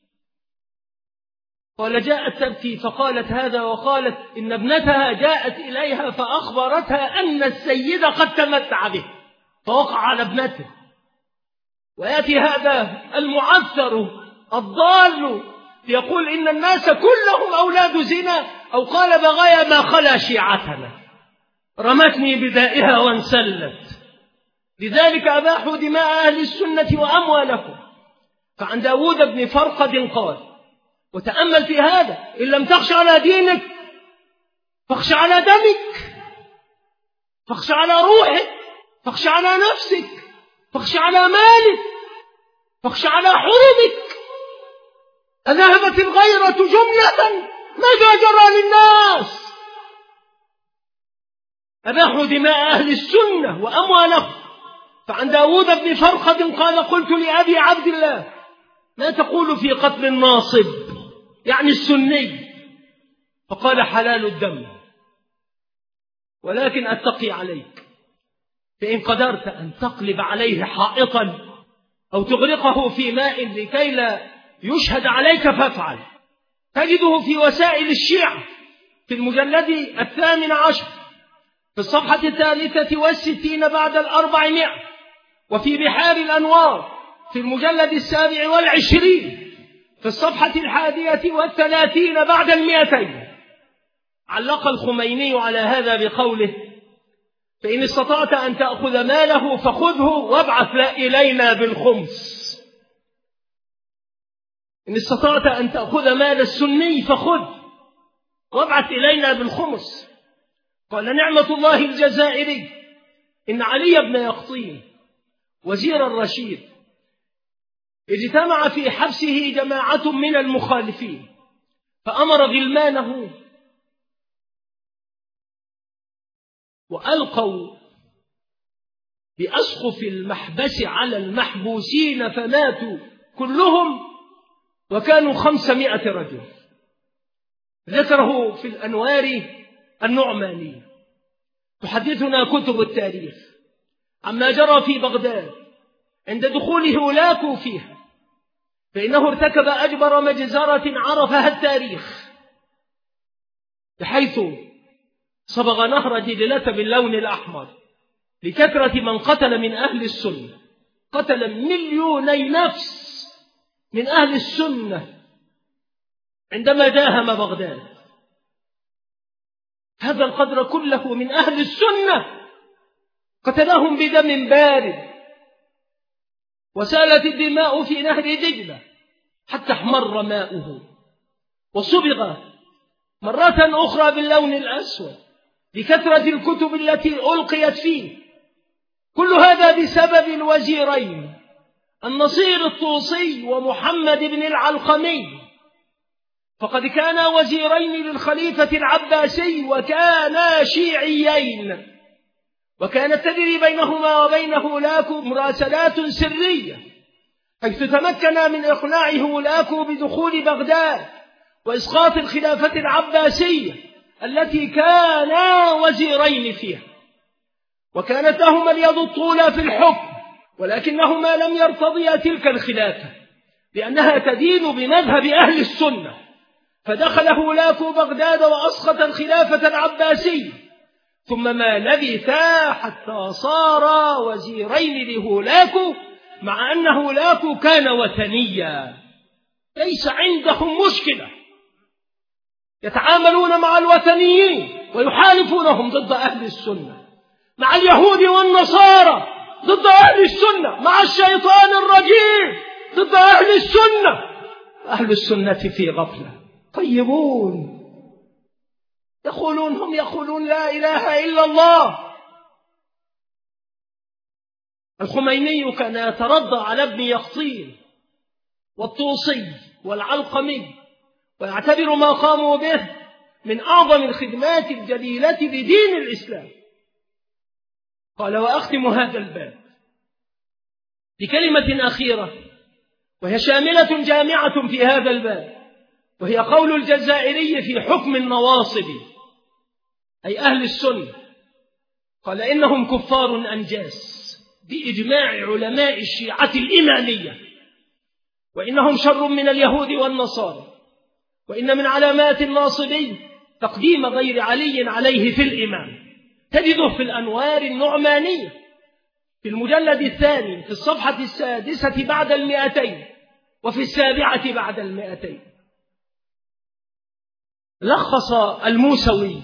قال جاءت تبكي فقالت هذا، وقالت إن ابنتها جاءت إليها فأخبرتها أن السيد قد تمتع به فوقع على ابنته. ويأتي هذا المعثر الضال يقول إن الناس كلهم أولاد زنا، أو قال بغايا ما خلا شيعتنا، رمتني بدائها وانسلت. لذلك أباحوا دماء أهل السنة وأموالهم. فعن داود بن فرقد قال، وتأمل في هذا، إن لم تخش على دينك فاخش على دمك، فاخش على روحك، فاخش على نفسك، فاخش على مالك، فاخش على حرمك. أذهبت الغيرة جملة؟ ماذا جرى للناس؟ أباحوا دماء أهل السنة وأموالهم. فعن داود بن فرقد قال قلت لأبي عبد الله ما تقول في قتل الناصب يعني السني؟ فقال حلال الدم، ولكن أتقي عليك، فإن قدرت أن تقلب عليه حائطا أو تغرقه في ماء لكي لا يشهد عليك فافعل. تجده في وسائل الشيعة في المجلد الثامن عشر في الصفحة الثالثة والستين بعد الأربعمائة، وفي بحار الأنوار في المجلد السابع والعشرين في الصفحة الحادية والثلاثين بعد المئتين علق الخميني على هذا بقوله: فإن استطعت أن تأخذ ماله فخذه وابعث إلينا بالخمس. إن استطعت أن تأخذ مال السني فخذ وابعث إلينا بالخمس. قال نعمة الله الجزائري إن علي بن يقطين وزير الرشيد اجتمع في حبسه جماعة من المخالفين، فأمر غلمانه وألقوا بأسقف المحبس على المحبوسين فماتوا كلهم، وكانوا خمسمائة رجل. ذكره في الأنوار النعماني. تحدثنا كتب التاريخ عما جرى في بغداد عند دخول هولاكو فيها، فإنه ارتكب أجبر مجزرة عرفها التاريخ، بحيث صبغ نهر دجلة باللون الأحمر لكثرة من قتل من أهل السنة. قتل مليوني نفس من أهل السنة عندما داهم بغداد. هذا القدر كله من أهل السنة قتلهم بدم بارد، وسالت الدماء في نهر دجلة حتى احمر ماؤه، وصبغ مرة أخرى باللون الأسود لكثرة الكتب التي ألقيت فيه. كل هذا بسبب الوزيرين النصير الطوسي ومحمد بن العلقمي، فقد كانا وزيرين للخليفة العباسي وكانا شيعيين، وكانت تجري بينهما وبين هولاكو مراسلات سرية، حيث تمكن من إقناع هولاكو بدخول بغداد وإسقاط الخلافة العباسية التي كانا وزيرين فيها. وكانت لهما اليد الطولى في الحكم، ولكنهما لم يرتضيا تلك الخلافة لأنها تدين بمذهب أهل السنة، فدخل هولاكو بغداد وأسقط الخلافة العباسية، ثم ما لبثا حتى صار وزيرين لهولاكو، مع أن هولاكو كان وثنيا ليس عندهم مشكلة، يتعاملون مع الوثنيين ويحالفونهم ضد أهل السنة، مع اليهود والنصارى ضد أهل السنة، مع الشيطان الرجيم ضد أهل السنة. أهل السنة في غفلة طيبون، يقولون هم يقولون لا إله إلا الله. الخميني كان يترضى على ابن يقطين والطوسي والعلقمي، ويعتبر ما قاموا به من أعظم الخدمات الجليلة لدين الإسلام. قال: وأختم هذا الباب بكلمة أخيرة وهي شاملة جامعة في هذا الباب، وهي قول الجزائري في حكم النواصب أي أهل السنة. قال: إنهم كفار أنجاس بإجماع علماء الشيعة الإمامية، وإنهم شر من اليهود والنصارى، وإن من علامات الناصبي تقديم غير علي عليه في الإمام. تجده في الأنوار النعمانية في المجلد الثاني في الصفحة السادسة بعد المئتين وفي السابعة بعد المئتين. لخص الموسوي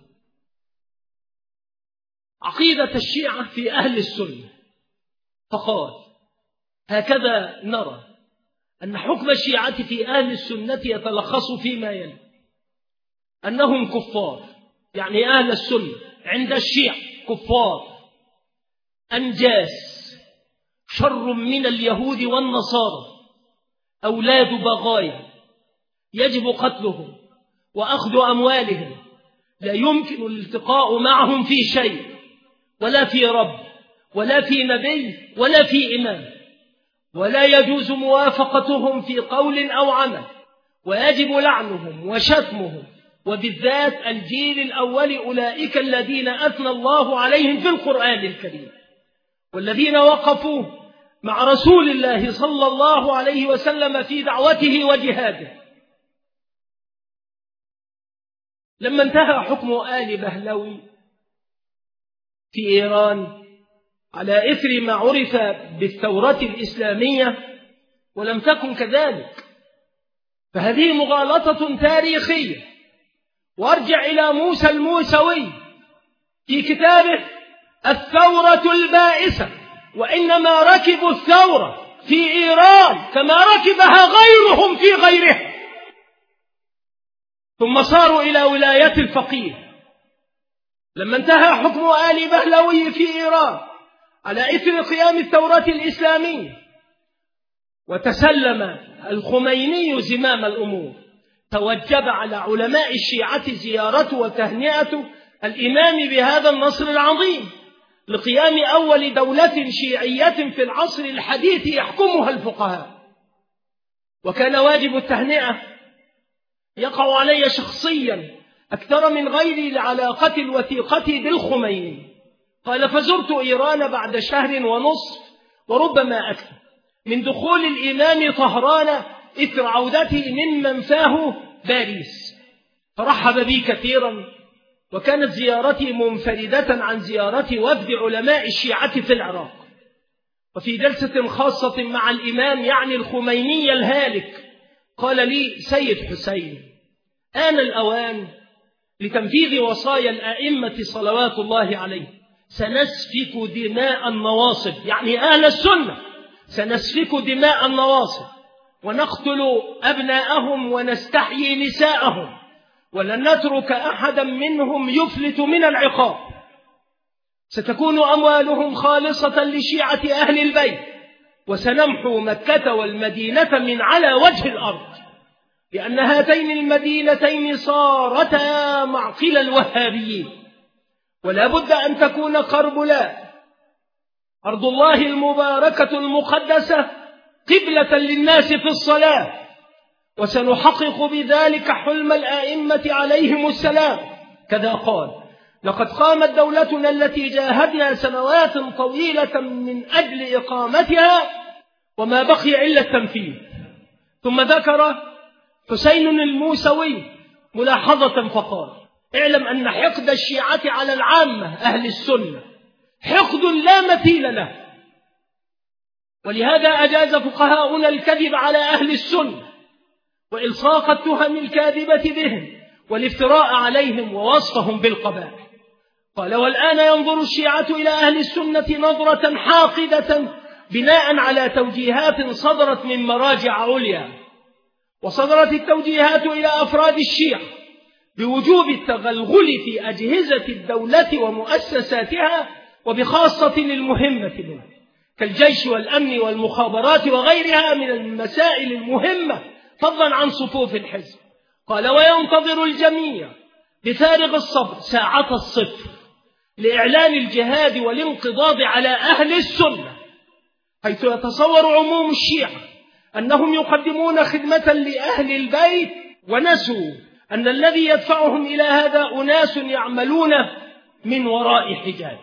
عقيدة الشيعة في أهل السنة فقال: هكذا نرى أن حكم الشيعة في أهل السنة يتلخص فيما يلي: أنهم كفار، يعني أهل السنة عند الشيعة كفار أنجاس، شر من اليهود والنصارى، أولاد بغايا، يجب قتلهم وأخذ أموالهم، لا يمكن الالتقاء معهم في شيء، ولا في رب ولا في نبي ولا في إمام، ولا يجوز موافقتهم في قول أو عمل، ويجب لعنهم وشتمهم، وبالذات الجيل الأول أولئك الذين أثنى الله عليهم في القرآن الكريم، والذين وقفوا مع رسول الله صلى الله عليه وسلم في دعوته وجهاده. لما انتهى حكم آل بهلوي في إيران على إثر ما عرف بالثورة الإسلامية، ولم تكن كذلك، فهذه مغالطة تاريخية. وارجع إلى موسى الموسوي في كتابه الثورة البائسة، وإنما ركبوا الثورة في إيران كما ركبها غيرهم في غيرها، ثم صاروا إلى ولاية الفقيه. لما انتهى حكم آل بهلوي في إيران على إثر قيام الثورة الإسلامية وتسلم الخميني زمام الأمور، توجب على علماء الشيعة زيارته وتهنئة الإمام بهذا النصر العظيم لقيام أول دولة شيعية في العصر الحديث يحكمها الفقهاء. وكان واجب التهنئة يقع علي شخصيا أكثر من غيري لعلاقة الوثيقة بالخميني. قال: فزرت إيران بعد شهر ونصف وربما أكثر من دخول الإمام طهران إثر عودته من منفاه باريس، فرحب بي كثيرا، وكانت زيارتي منفردة عن زيارة وفد علماء الشيعة في العراق. وفي جلسة خاصة مع الإمام يعني الخميني الهالك قال لي: سيد حسين، آن الأوان لتنفيذ وصايا الأئمة صلوات الله عليه، سنسفك دماء النواصب، يعني أهل السنة سنسفك دماء النواصب ونقتل أبناءهم ونستحيي نساءهم، ولن نترك أحدا منهم يفلت من العقاب. ستكون أموالهم خالصة لشيعة أهل البيت، وسنمحو مكة والمدينة من على وجه الأرض، لأن هاتين المدينتين صارتا معقل الوهابيين، ولا بد أن تكون كربلاء أرض الله المباركة المقدسة قبلة للناس في الصلاة، وسنحقق بذلك حلم الآئمة عليهم السلام. كذا قال: لقد قامت دولتنا التي جاهدنا سنوات طويلة من أجل إقامتها وما بقي إلا التنفيذ. ثم ذكر حسين الموسوي ملاحظة فقال: اعلم أن حقد الشيعة على العامة أهل السنة حقد لا مثيل له، ولهذا أجاز فقهاؤنا الكذب على أهل السنة وإلصاق التهم الكاذبة بهم والافتراء عليهم ووصفهم بالقبائح. قال: والآن ينظر الشيعة إلى أهل السنة نظرة حاقدة بناء على توجيهات صدرت من مراجع عليا، وصدرت التوجيهات إلى أفراد الشيعة بوجوب التغلغل في أجهزة الدولة ومؤسساتها، وبخاصة المهمة منها كالجيش والأمن والمخابرات وغيرها من المسائل المهمة فضلا عن صفوف الحزب. قال: وينتظر الجميع بفارغ الصبر ساعة الصفر لإعلان الجهاد والانقضاض على أهل السنة، حيث يتصور عموم الشيعة أنهم يقدمون خدمة لأهل البيت، ونسوا أن الذي يدفعهم إلى هذا أناس يعملون من وراء حجاب.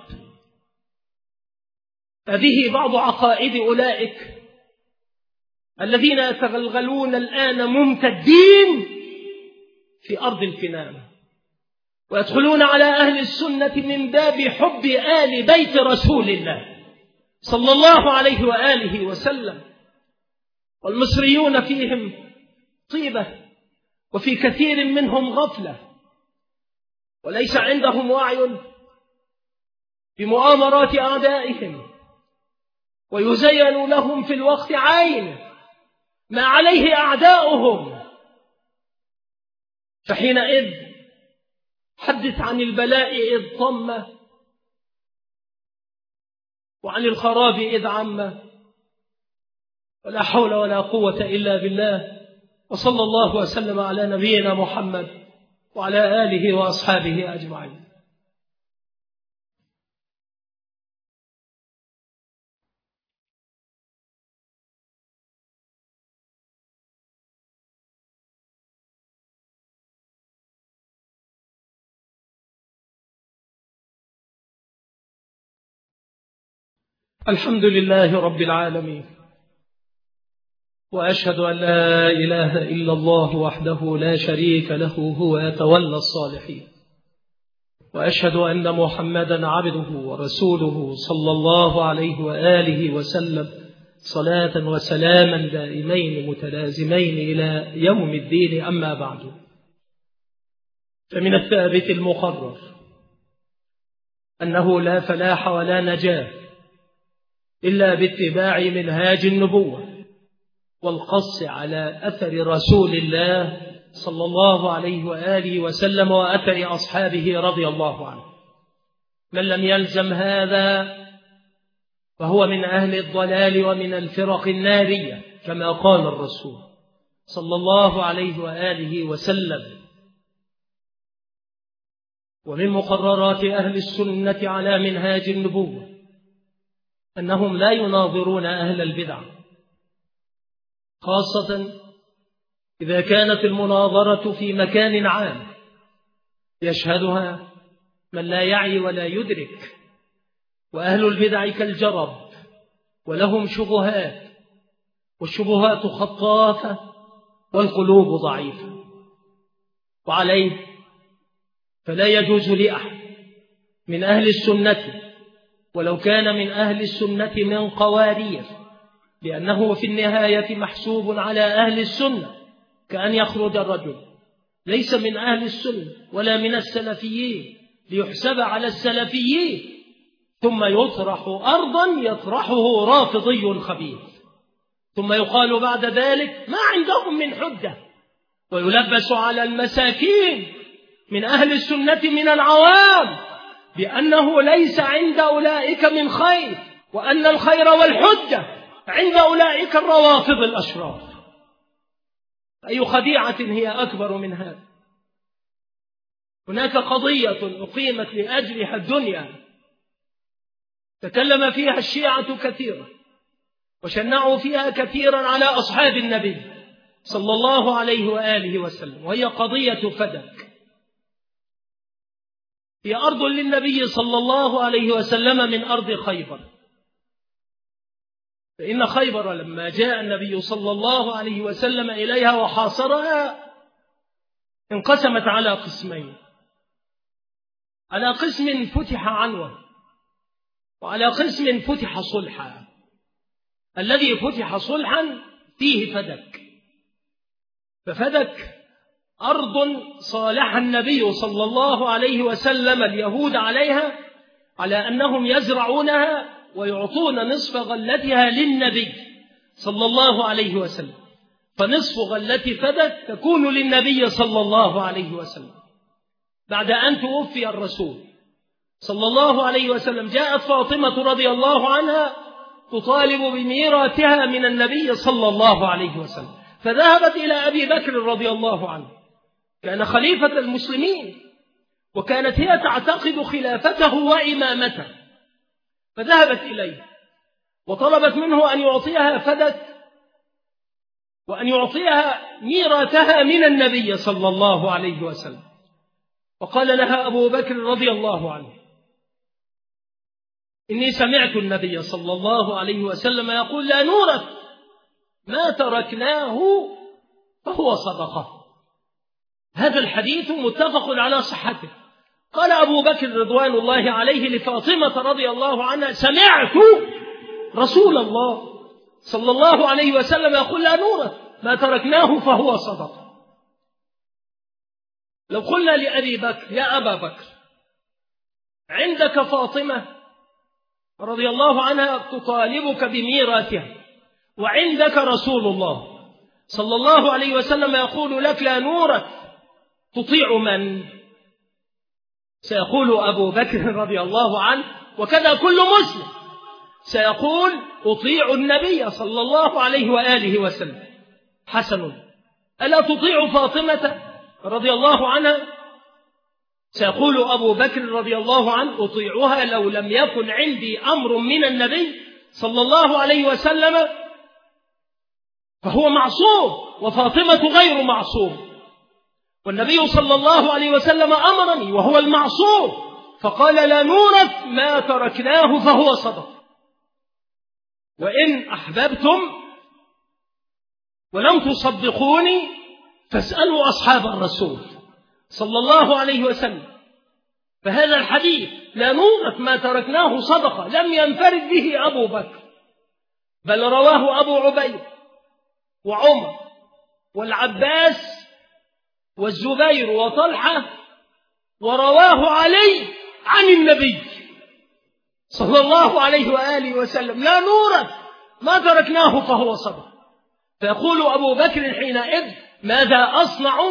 هذه بعض عقائد أولئك الذين يتغلغلون الآن ممتدين في أرض الكنانة، ويدخلون على أهل السنة من باب حب آل بيت رسول الله صلى الله عليه وآله وسلم، والمصريون فيهم طيبة وفي كثير منهم غفلة، وليس عندهم وعي بمؤامرات أعدائهم، ويزين لهم في الوقت عين ما عليه أعداؤهم. فحينئذ حدث عن البلاء إذ طم، وعن الخراب إذ عم، ولا حول ولا قوة إلا بالله. وصلى الله وسلم على نبينا محمد وعلى آله وأصحابه أجمعين. الحمد لله رب العالمين، وأشهد أن لا إله إلا الله وحده لا شريك له هو يتولى الصالحين، وأشهد أن محمدا عبده ورسوله صلى الله عليه وآله وسلم صلاة وسلاما دائمين متلازمين إلى يوم الدين، أما بعد، فمن الثابت المقرر أنه لا فلاح ولا نجاة إلا باتباع منهاج النبوة والقص على أثر رسول الله صلى الله عليه وآله وسلم وأثر أصحابه رضي الله عنه. من لم يلزم هذا فهو من أهل الضلال ومن الفرق النارية كما قال الرسول صلى الله عليه وآله وسلم. ومن مقررات أهل السنة على منهاج النبوة أنهم لا يناظرون أهل البدع، خاصة إذا كانت المناظرة في مكان عام يشهدها من لا يعي ولا يدرك، وأهل البدع كالجرب ولهم شبهات، والشبهات خطافة والقلوب ضعيفة، وعليه فلا يجوز لأحد من أهل السنة ولو كان من أهل السنة من قوارير، لأنه في النهاية محسوب على أهل السنة، كأن يخرج الرجل ليس من أهل السنة ولا من السلفيين ليحسب على السلفيين ثم يطرح أرضا يطرحه رافضي خبيث، ثم يقال بعد ذلك ما عندهم من حجة، ويلبس على المساكين من أهل السنة من العوام بأنه ليس عند أولئك من خير، وأن الخير والحجة عند أولئك الروافض الأشرار. أي خديعة هي أكبر من هذا؟ هناك قضية أقيمت لأجلها الدنيا تكلم فيها الشيعة كثيرا وشنعوا فيها كثيرا على أصحاب النبي صلى الله عليه وآله وسلم، وهي قضية فدك. هي أرض للنبي صلى الله عليه وسلم من أرض خيبر، فإن خيبر لما جاء النبي صلى الله عليه وسلم إليها وحاصرها انقسمت على قسمين، على قسم فتح عنوة وعلى قسم فتح صلحا. الذي فتح صلحا فيه فدك، ففدك أرض صالح النبي صلى الله عليه وسلم اليهود عليها على أنهم يزرعونها ويعطون نصف غلتها للنبي صلى الله عليه وسلم، فنصف غلة فدك تكون للنبي صلى الله عليه وسلم. بعد أن توفي الرسول صلى الله عليه وسلم جاءت فاطمة رضي الله عنها تطالب بميراثها من النبي صلى الله عليه وسلم، فذهبت إلى أبي بكر رضي الله عنه، كان خليفة المسلمين وكانت هي تعتقد خلافته وإمامته، فذهبت إليه وطلبت منه أن يعطيها فدك وأن يعطيها ميراثها من النبي صلى الله عليه وسلم. وقال لها أبو بكر رضي الله عنه: إني سمعت النبي صلى الله عليه وسلم يقول لا نورث ما تركناه فهو صدقة. هذا الحديث متفق على صحته. قال أبو بكر رضوان الله عليه لفاطمة رضي الله عنها: سمعت رسول الله صلى الله عليه وسلم يقول لا نورث ما تركناه فهو صدقة. لو قلنا لأبي بكر: يا أبا بكر، عندك فاطمة رضي الله عنها تطالبك بميراثها، وعندك رسول الله صلى الله عليه وسلم يقول لك لا نورث، تطيع من؟ سيقول أبو بكر رضي الله عنه، وكذا كل مسلم سيقول: أطيع النبي صلى الله عليه وآله وسلم. حسن، ألا تطيع فاطمة رضي الله عنها؟ سيقول أبو بكر رضي الله عنه: أطيعها لو لم يكن عندي أمر من النبي صلى الله عليه وسلم، فهو معصوم وفاطمة غير معصوم، والنبي صلى الله عليه وسلم أمرني وهو المعصوم فقال لا نورث ما تركناه فهو صدق. وإن أحببتم ولم تصدقوني فاسألوا أصحاب الرسول صلى الله عليه وسلم. فهذا الحديث لا نورث ما تركناه صدقة لم ينفرد به أبو بكر، بل رواه أبو عبيد وعمر والعباس والزبير وطلحة، ورواه علي عن النبي صلى الله عليه وآله وسلم: لا نورث ما تركناه فهو صدق. فيقول أبو بكر حينئذ: ماذا أصنع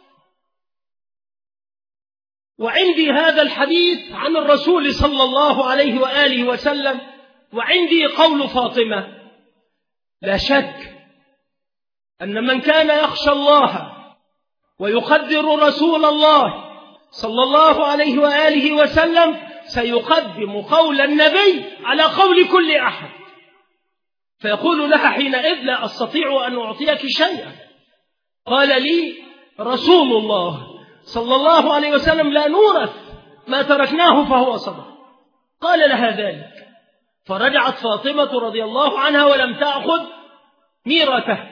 وعندي هذا الحديث عن الرسول صلى الله عليه وآله وسلم، وعندي قول فاطمة؟ لا شك أن من كان يخشى الله ويقدر رسول الله صلى الله عليه وآله وسلم سيقدم قول النبي على قول كل أحد. فيقول لها حينئذ: لا أستطيع أن أعطيك شيئا. قال لي رسول الله صلى الله عليه وسلم: لا نورث ما تركناه فهو صدق. قال لها ذلك، فرجعت فاطمة رضي الله عنها ولم تأخذ ميراثه.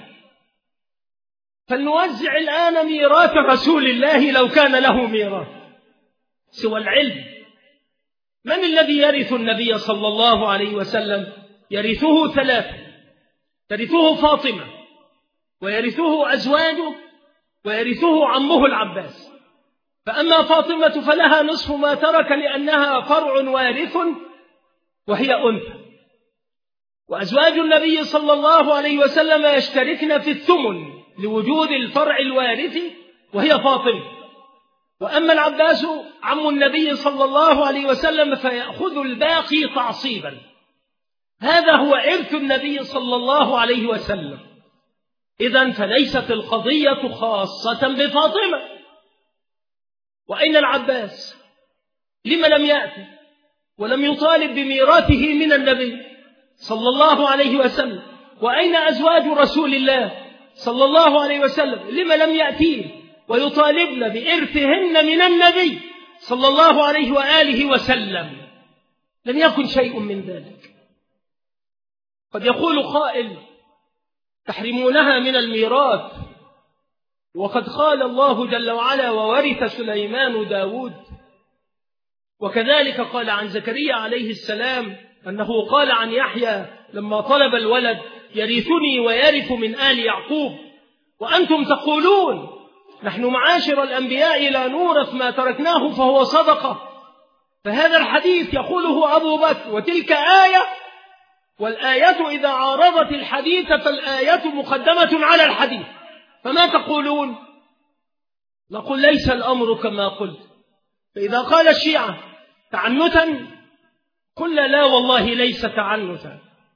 فلنوزع الآن ميراث رسول الله لو كان له ميراث سوى العلم. من الذي يرث النبي صلى الله عليه وسلم؟ يرثه ثلاثة: ترثه فاطمة، ويرثه أزواجه، ويرثه عمه العباس. فأما فاطمة فلها نصف ما ترك لأنها فرع وارث وهي أنثى، وأزواج النبي صلى الله عليه وسلم يشتركن في الثمن لوجود الفرع الوارث وهي فاطمة. وأما العباس عم النبي صلى الله عليه وسلم فيأخذ الباقي تعصيبا. هذا هو إرث النبي صلى الله عليه وسلم. إذن فليست القضية خاصة بفاطمة. وأين العباس؟ لما لم يأتي ولم يطالب بميراثه من النبي صلى الله عليه وسلم؟ وأين أزواج رسول الله صلى الله عليه وسلم؟ لما لم يأتيه ويطالبن بإرثهن من النبي صلى الله عليه وآله وسلم؟ لم يكن شيء من ذلك. قد يقول قائل: تحرمونها من الميراث، وقد قال الله جل وعلا: وورث سليمان داود. وكذلك قال عن زكريا عليه السلام أنه قال عن يحيى لما طلب الولد: يرثني ويرث من آل يعقوب. وأنتم تقولون: نحن معاشر الأنبياء لا نورث ما تركناه فهو صدقة. فهذا الحديث يقوله أبو بكر، وتلك آية، والآية إذا عارضت الحديث فالآية مقدمة على الحديث. فما تقولون؟ نقول: ليس الأمر كما قلت. فإذا قال الشيعة تعنتا قلنا: لا والله ليس تعنتا.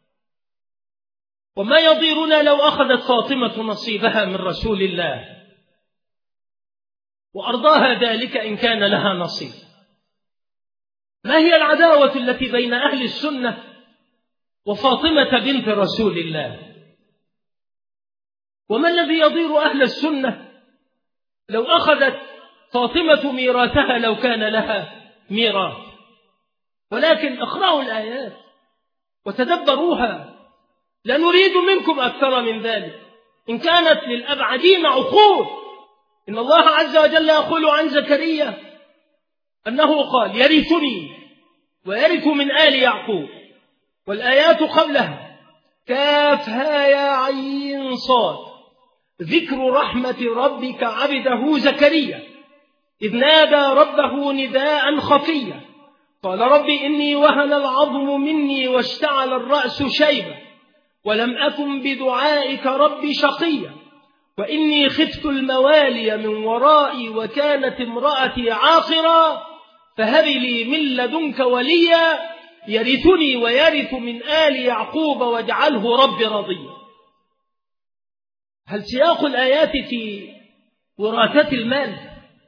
وما يضيرنا لو أخذت فاطمة نصيبها من رسول الله وأرضاها ذلك إن كان لها نصيب. ما هي العداوة التي بين أهل السنة وفاطمة بنت رسول الله؟ وما الذي يضير أهل السنة لو أخذت فاطمة ميراثها لو كان لها ميراث؟ ولكن اقرأوا الآيات وتدبروها، لا نريد منكم أكثر من ذلك. إن كانت للأبعدين عقول. إن الله عز وجل يقول عن زكريا أنه قال: يرثني ويرث من آل يعقوب. والآيات قبلها: كافها يا عين صاد، ذكر رحمة ربك عبده زكريا إذ نادى ربه نداء خفيا قال: رب إني وهن العظم مني واشتعل الرأس شيبا ولم أكن بدعائك رب شقيا وإني خفت الموالي من ورائي وكانت امرأتي عاقرا فهب لي من لدنك وليا يرثني ويرث من آل يعقوب واجعله رب رضيا. هل سياق الآيات في وراثة المال؟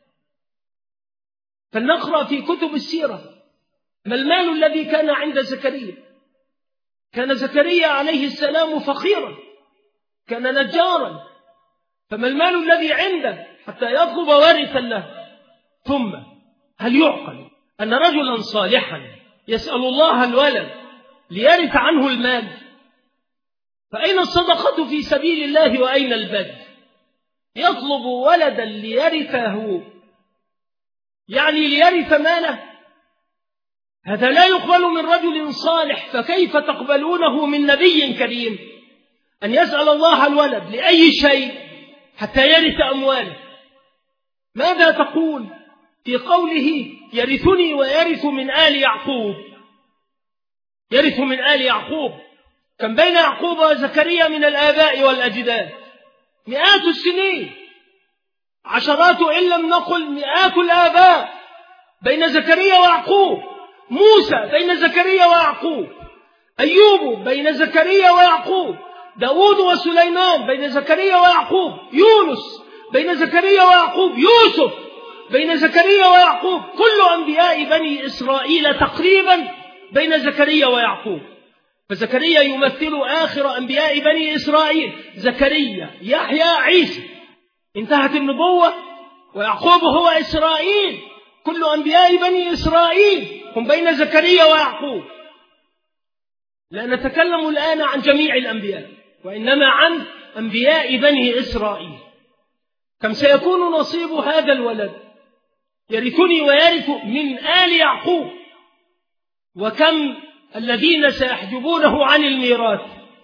فلنقرأ في كتب السيرة ما المال الذي كان عند زكريا. كان زكريا عليه السلام فقيرا، كان نجارا، فما المال الذي عنده حتى يطلب وارثا له؟ ثم هل يعقل أن رجلا صالحا يسأل الله الولد ليرث عنه المال؟ فأين الصدقة في سبيل الله وأين البذل؟ يطلب ولدا ليرثه، يعني ليرث ماله؟ هذا لا يقبل من رجل صالح، فكيف تقبلونه من نبي كريم؟ أن يسأل الله الولد لأي شيء حتى يرث أمواله. ماذا تقول في قوله يرثني ويرث من آل يعقوب؟ يرث من آل يعقوب، كم بين يعقوب وزكريا من الآباء والأجداد؟ مئات السنين، عشرات إن لم نقل مئات الآباء بين زكريا ويعقوب. موسى بين زكريا ويعقوب، أيوب بين زكريا ويعقوب، داود وسليمان بين زكريا ويعقوب، يونس بين زكريا ويعقوب، يوسف بين زكريا ويعقوب. كل أنبياء بني إسرائيل تقريبا بين زكريا ويعقوب. فزكريا يمثل آخر أنبياء بني إسرائيل، زكريا يحيى عيسى، انتهت النبوة، ويعقوب هو إسرائيل. كل أنبياء بني إسرائيل هم بين زكريا ويعقوب. لا نتكلم الآن عن جميع الأنبياء، وإنما عن أنبياء بني إسرائيل. كم سيكون نصيب هذا الولد يرثني ويرث من آل يعقوب؟ وكم الذين سيحجبونه عن الميراث؟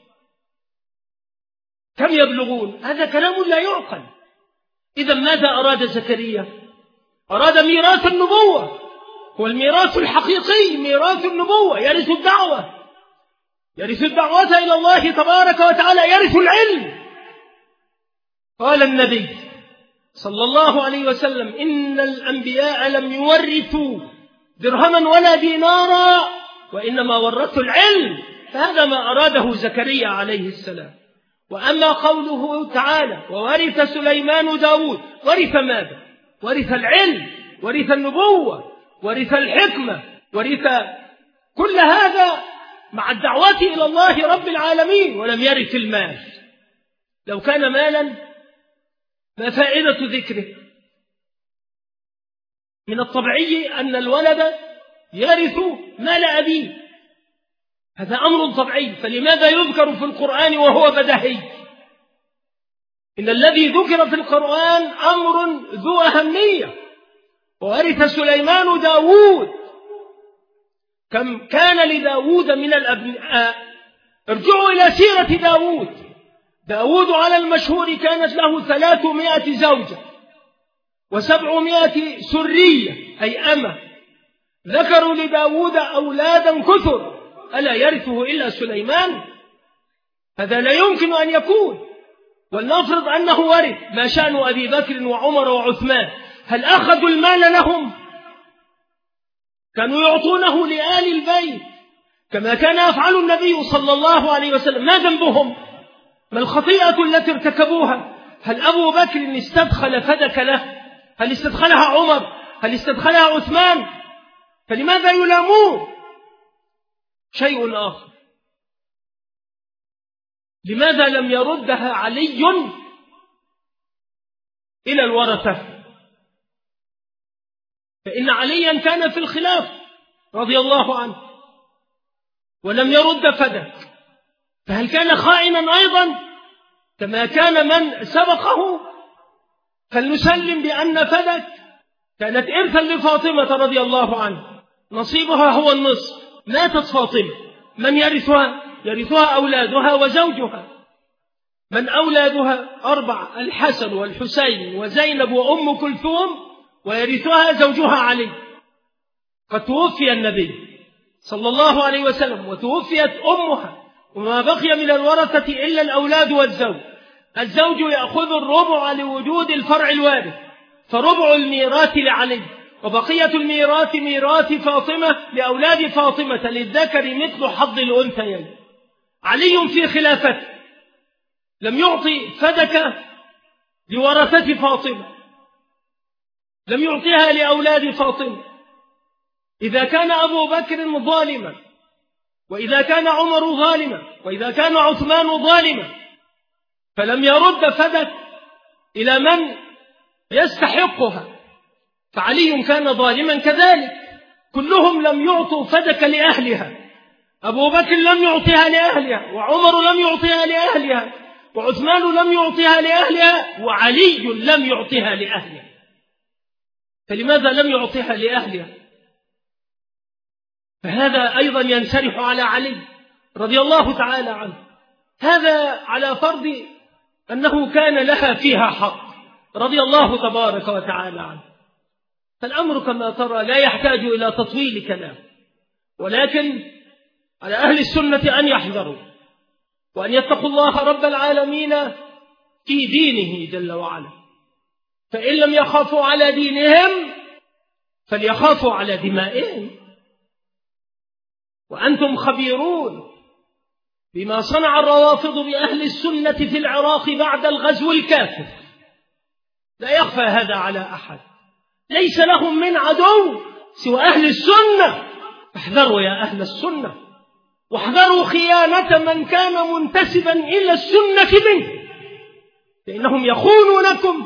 كم يبلغون؟ هذا كلام لا يعقل. إذا ماذا أراد زكريا؟ أراد ميراث النبوة، هو الميراث الحقيقي، ميراث النبوة، يرث الدعوة، يرث الدعوة إلى الله تبارك وتعالى، يرث العلم. قال النبي صلى الله عليه وسلم: إن الأنبياء لم يورثوا درهما ولا دينارا، وإنما ورثوا العلم. فهذا ما أراده زكريا عليه السلام. وأما قوله تعالى: وورث سليمان داود، ورث ماذا؟ ورث العلم، ورث النبوة، ورث الحكمة، ورث كل هذا مع الدعوة إلى الله رب العالمين، ولم يرث المال. لو كان مالا ما فائدة ذكره؟ من الطبيعي أن الولد يرث مال أبيه، هذا أمر طبيعي. فلماذا يذكر في القرآن وهو بديهي؟ إن الذي ذكر في القرآن أمر ذو أهمية. وورث سليمان داود، كم كان لداود من الأبناء؟ ارجعوا إلى سيرة داود. داود على المشهور كانت له ثلاثمائة زوجة وسبعمائة سرية أي أمة. ذكروا لداود أولادا كثر، ألا يرثه إلا سليمان؟ هذا لا يمكن أن يكون. ولنفرض أنه ورث، ما شأن أبي بكر وعمر وعثمان؟ هل أخذوا المال لهم؟ كانوا يعطونه لآل البيت كما كان يفعل النبي صلى الله عليه وسلم. ما ذنبهم؟ ما الخطيئة التي ارتكبوها؟ هل أبو بكر استدخل فدك له؟ هل استدخلها عمر؟ هل استدخلها عثمان؟ فلماذا يلامون؟ شيء آخر، لماذا لم يردها علي إلى الورثة؟ فإن عليا كان في الخلاف رضي الله عنه ولم يرد فدك، فهل كان خائنا أيضا كما كان من سبقه؟ فلنسلم بأن فدك كانت إرثا لفاطمة رضي الله عنها، نصيبها هو النصف. ماتت فاطمة، من يرثها؟ يرثها أولادها وزوجها. من أولادها؟ أربعة: الحسن والحسين وزينب وأم كلثوم، ويرثها زوجها علي. قد توفي النبي صلى الله عليه وسلم وتوفيت أمها، وما بقي من الورثة إلا الأولاد والزوج. الزوج يأخذ الربع لوجود الفرع الوارث، فربع الميراث لعلي، وبقية الميراث ميراث فاطمة لأولاد فاطمة، للذكر مثل حظ الأنثيين. علي في خلافته لم يعطي فدك لورثة فاطمة، لم يعطيها لأولاد فاطمة. إذا كان أبو بكر ظالما، وإذا كان عمر ظالما، وإذا كان عثمان ظالما، فلم يرد فدك إلى من يستحقها، فعلي كان ظالما كذلك. كلهم لم يعطوا فدك لأهلها. أبو بكر لم يعطيها لأهلها، وعمر لم يعطيها لأهلها، وعثمان لم يعطيها لأهلها، وعلي لم يعطيها لأهلها. فلماذا لم يعطيها لأهلها؟ فهذا أيضا ينسرح على علي رضي الله تعالى عنه، هذا على فرض أنه كان لها فيها حق رضي الله تبارك وتعالى عنه. فالأمر كما ترى لا يحتاج إلى تطويل كلام، ولكن على أهل السنة أن يحذروا وأن يتقوا الله رب العالمين في دينه جل وعلا، فإن لم يخافوا على دينهم فليخافوا على دمائهم. وأنتم خبيرون بما صنع الروافض بأهل السنة في العراق بعد الغزو الكافر، لا يخفى هذا على أحد، ليس لهم من عدو سوى أهل السنة. احذروا يا أهل السنة، واحذروا خيانة من كان منتسبا إلى السنة منه، لأنهم يخونونكم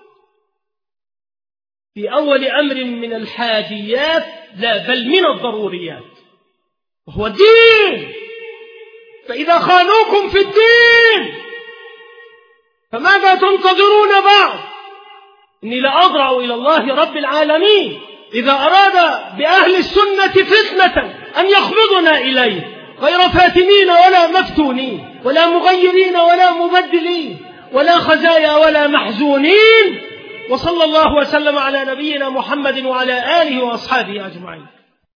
في أول أمر من الحاديات، لا بل من الضروريات، وهو الدين. فإذا خانوكم في الدين فماذا تنتظرون بعد؟ إني لأضرع إلى الله رب العالمين إذا أراد بأهل السنة فتنة أن يخلدنا إليه، غير فاتنين ولا مفتونين ولا مغيرين ولا مبدلين ولا خزايا ولا محزونين. وصلى الله وسلم على نبينا محمد وعلى آله وأصحابه أجمعين.